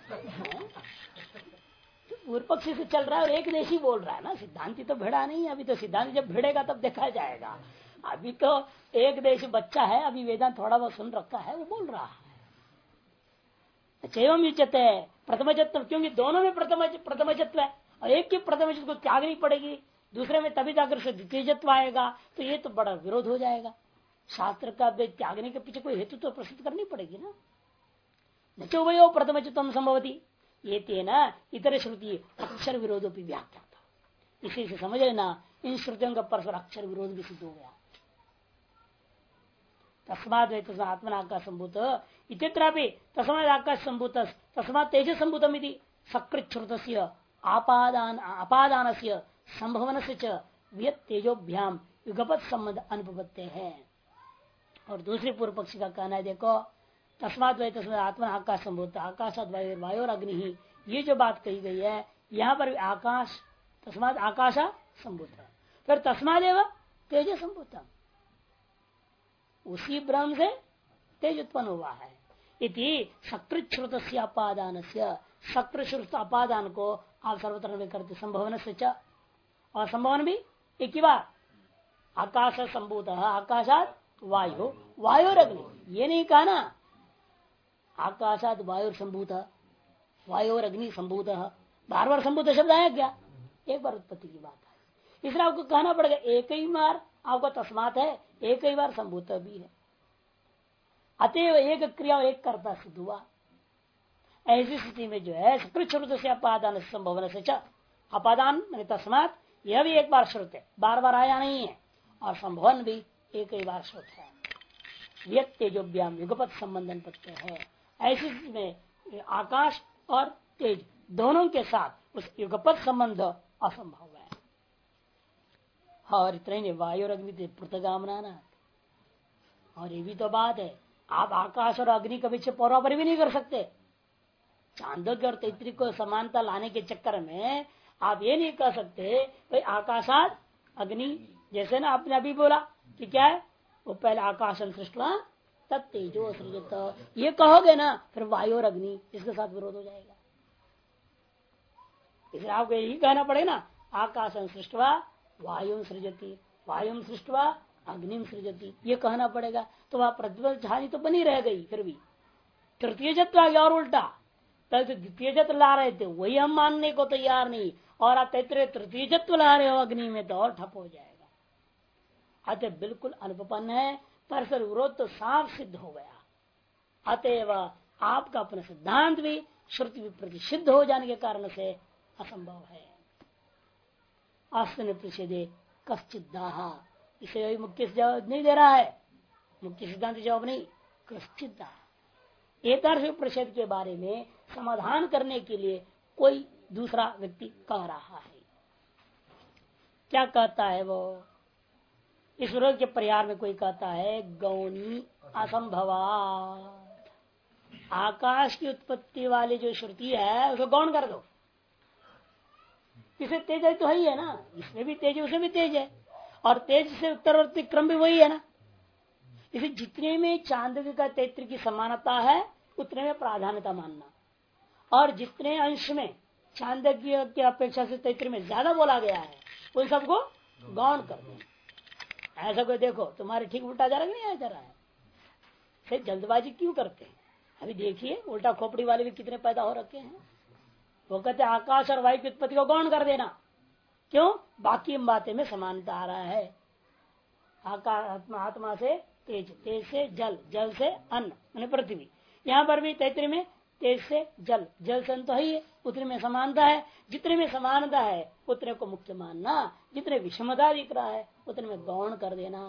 Speaker 1: पूर्व पक्षी से चल रहा है और एक देशी बोल रहा है ना, सिद्धांति तो भिड़ा नहीं। अभी तो सिद्धांत जब भिड़ेगा तब देखा जाएगा। अभी तो एक देशी बच्चा है, अभी वेदांत थोड़ा बहुत सुन रखा है, वो बोल रहा है। चैवम युज्यते है प्रथमजत्व, क्योंकि दोनों में प्रथमजत्व है और एक की प्रथमजत्व को त्यागनी पड़ेगी, दूसरे में तभी जाकर से द्वितीयजत्व आएगा, तो ये तो बड़ा विरोध हो जाएगा। शास्त्र का त्यागने के पीछे कोई हेतु तो प्रसिद्ध करनी पड़ेगी ना। नचो वयो प्रथमजत्व संभवती ये तेना इतर श्रुति अक्षर विरोधों की व्याख्या था। इसी से समझ लेना इन श्रुतियों का परस्पर अक्षर विरोध भी सिद्ध हो गया। तस्माद आत्मन आकाश संभूत इत्यत्रापि तस्माद आकाश संभूत तस्माद तेज संभूतम सकृत श्रुत आपादान से संभवन से तेजोभ्याम युगपत संबंध अनुपत्ते है। और दूसरी पूर्व पक्षी का कहना है देखो तस्माद आत्मा आकाश संभूत आकाशाद वायु और अग्नि ही, ये जो बात कही गई है यहाँ पर आकाश तस्माद आकाशा संभूत है, फिर तस्माद एवं तेज संभूतम, उसी ब्रह्म से तेज उत्पन्न हुआ है। इति सकृत श्रुत अपादान से सकृत अपादान को आप सर्वत्र करते संभवन से और संभवन भी एक ही बार आकाश संभूत आकाशात वायु वायु और अग्नि, ये नहीं कहा ना आकाशात वायु संभूत वायु और अग्नि संभूत, बार बार संभूत शब्द आया क्या? एक बार उत्पत्ति की बात है, इसलिए आपको कहना पड़ेगा एक ही बार आपका तस्मात है, एक ही बार संभूत भी है। अतएव एक क्रिया और एक कर्ता सिद्ध हुआ। ऐसी स्थिति में जो है सकृत श्रुत से अपादान संभवन से अपादान मैंने तस्मात, यह भी एक बार श्रुत है, बार बार आया नहीं है, और संभवन भी एक ही बार श्रुत है। यह तेजोभ्याम युगपत संबंधन पत्ते है। ऐसी स्थिति में आकाश और तेज दोनों के साथ उस युगपत संबंध असंभव है। और इतने वायु और अग्नि पृथगामना ना, और ये भी तो बात है आप आकाश और अग्नि के पीछे पौरापर भी नहीं कर सकते। चांदोग्य और तैतृक को समानता लाने के चक्कर में आप ये नहीं कह सकते भाई आकाशात अग्नि, जैसे ना आपने अभी बोला कि क्या है वो पहले आकाशन सृष्टवा तब तेजो सृजत, ये कहोगे ना फिर वायु और अग्नि, इसके साथ विरोध हो जाएगा। इसलिए आपको यही कहना पड़ेगा ना आकाशन सृष्टवा वायु सृजती वायु सृष्टवा अग्निम सृजती, ये कहना पड़ेगा। तो वह प्रतिबद्ध झानी तो बनी रह गई, फिर भी तृतीय जत्व आ गया और उल्टा। पहले तो द्वितीय जत्व ला रहे थे, वही हम मानने को तैयार नहीं, और आप तैतृय तृतीयत्व ला रहे हो अग्नि में तो और ठप हो जाएगा। अतः बिल्कुल अनुपन्न है, परस्पर विरोध तो साफ सिद्ध हो गया। अतएव आपका अपना सिद्धांत भी श्रुति विप्रति सिद्ध हो जाने के कारण से असंभव है। आसन प्रतिषेधे कश्चिदाहा, इसे मुख्य जवाब नहीं दे रहा है, मुख्य सिद्धांत जवाब नहीं, कश्चिदाहा एक प्रतिषेध के बारे में समाधान करने के लिए कोई दूसरा व्यक्ति कह रहा है। क्या कहता है वो? इस विरोध के परिहार में कोई कहता है गौणी असंभवा, आकाश की उत्पत्ति वाली जो श्रुति है उसको गौण कर दो। इसे तेज तो ही है ना, इसमें भी तेज है उसमें भी तेज है, और तेज से उत्तरवर्ती क्रम भी वही है ना। इसे जितने में चांद का तैत्र की समानता है उतने में प्राधान्यता मानना, और जितने अंश में चांदज्ञ की अपेक्षा से तैत्र में ज्यादा बोला गया है उन सबको गौण कर दें। ऐसा कोई देखो तुम्हारे ठीक उल्टा जा रहा है नहीं जा रहा है? फिर जल्दबाजी क्यों करते हैं? अभी देखिए उल्टा खोपड़ी वाले भी कितने पैदा हो रखे हैं। वो कहते हैं आकाश और वायु की उत्पत्ति को गौण कर देना। क्यों? बाकी बातें में समानता आ रहा है। आकाश आत्मा से तेज, तेज से जल, जल से अन्न मैंने पृथ्वी, यहाँ पर भी तैतृय में तेज से जल, जल से तो ही है, उतने में समानता है। जितने में समानता है उतने को मुख्य मानना, जितने विषमता दिख रहा है उतने में गौण कर देना।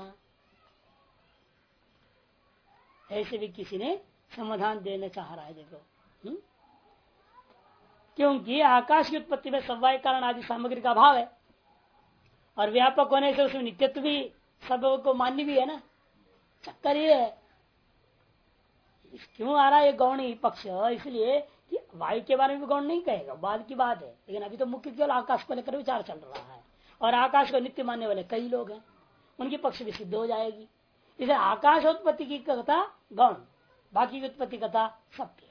Speaker 1: ऐसे भी किसी ने समाधान देना चाह रहा है। देखो क्योंकि आकाश की उत्पत्ति में समवाय कारण आदि सामग्री का अभाव है, और व्यापक होने से उसमें नित्यत्व भी सब को मान्य भी है ना। चक्कर ये है क्यों आ रहा है गौणी पक्ष, इसलिए कि वायु के बारे में भी गौण नहीं कहेगा, बाद की बात है। लेकिन अभी तो मुख्य केवल आकाश को लेकर विचार चल रहा है, और आकाश को नित्य मानने वाले कई लोग हैं, उनकी पक्ष भी सिद्ध हो जाएगी। इसे आकाश उत्पत्ति की कथा गौण, बाकी की उत्पत्ति कथा सत्य।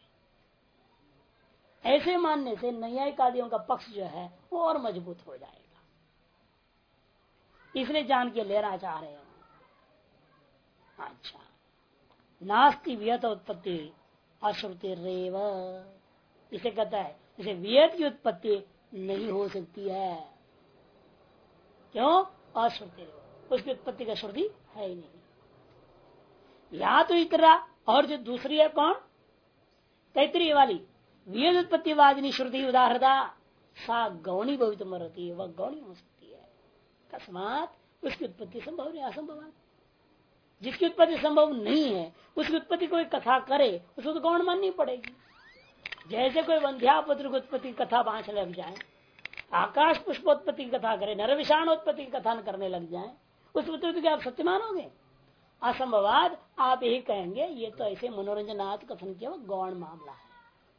Speaker 1: ऐसे मानने से न्यायिकादियों का पक्ष जो है वो और मजबूत हो जाएगा, इसलिए जान के लेना चाह रहे हैं। अच्छा, नास्ति वियत उत्पत्ति अश्रुति रेव, इसे कहता है इसे वियत की उत्पत्ति नहीं हो सकती है। क्यों? अश्रुति, उसकी उत्पत्ति का श्रुति है ही नहीं। या तो इतरा, और जो दूसरी है कौन? तैतरीय वाली वियत उत्पत्तिवादिनी श्रुति उदाहरता सा गौणी भवित मरती, वह गौणी हो सकती है। अकस्मात उसकी उत्पत्ति संभव नहीं, असंभव। जिसकी उत्पत्ति संभव नहीं है उसकी उत्पत्ति कोई कथा करे उसको तो गौण माननी पड़ेगी। जैसे कोई वंध्यापुत्र की उत्पत्ति कथा बांच लग जाए, आकाश पुष्पोत्पत्ति की कथा करे, नर विषाणोत्पत्ति की कथा करने लग जाए, उस उत्पत्ति को आप सत्य मानोगे? असंभवाद आप यही कहेंगे ये तो ऐसे मनोरंजनात् कथन किया गौण मामला है।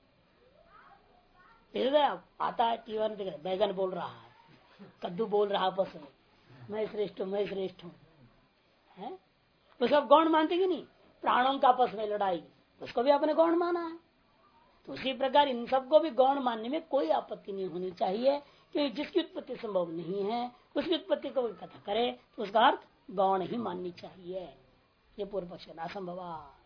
Speaker 1: आता है टीवन देख रहे, बैगन बोल रहा है, कद्दू बोल रहा है, आपस में मैं श्रेष्ठ हूँ, मैं श्रेष्ठ हूँ, है तो सब गौण मानते कि नहीं? प्राणों का आपस में लड़ाई, उसको भी आपने गौण माना है। तो उसी प्रकार इन सबको भी गौण मानने में कोई आपत्ति नहीं होनी चाहिए, क्योंकि जिसकी उत्पत्ति संभव नहीं है उसकी उत्पत्ति को कथा करे तो उसका अर्थ गौण ही माननी चाहिए। ये पूर्व पक्ष असंभव।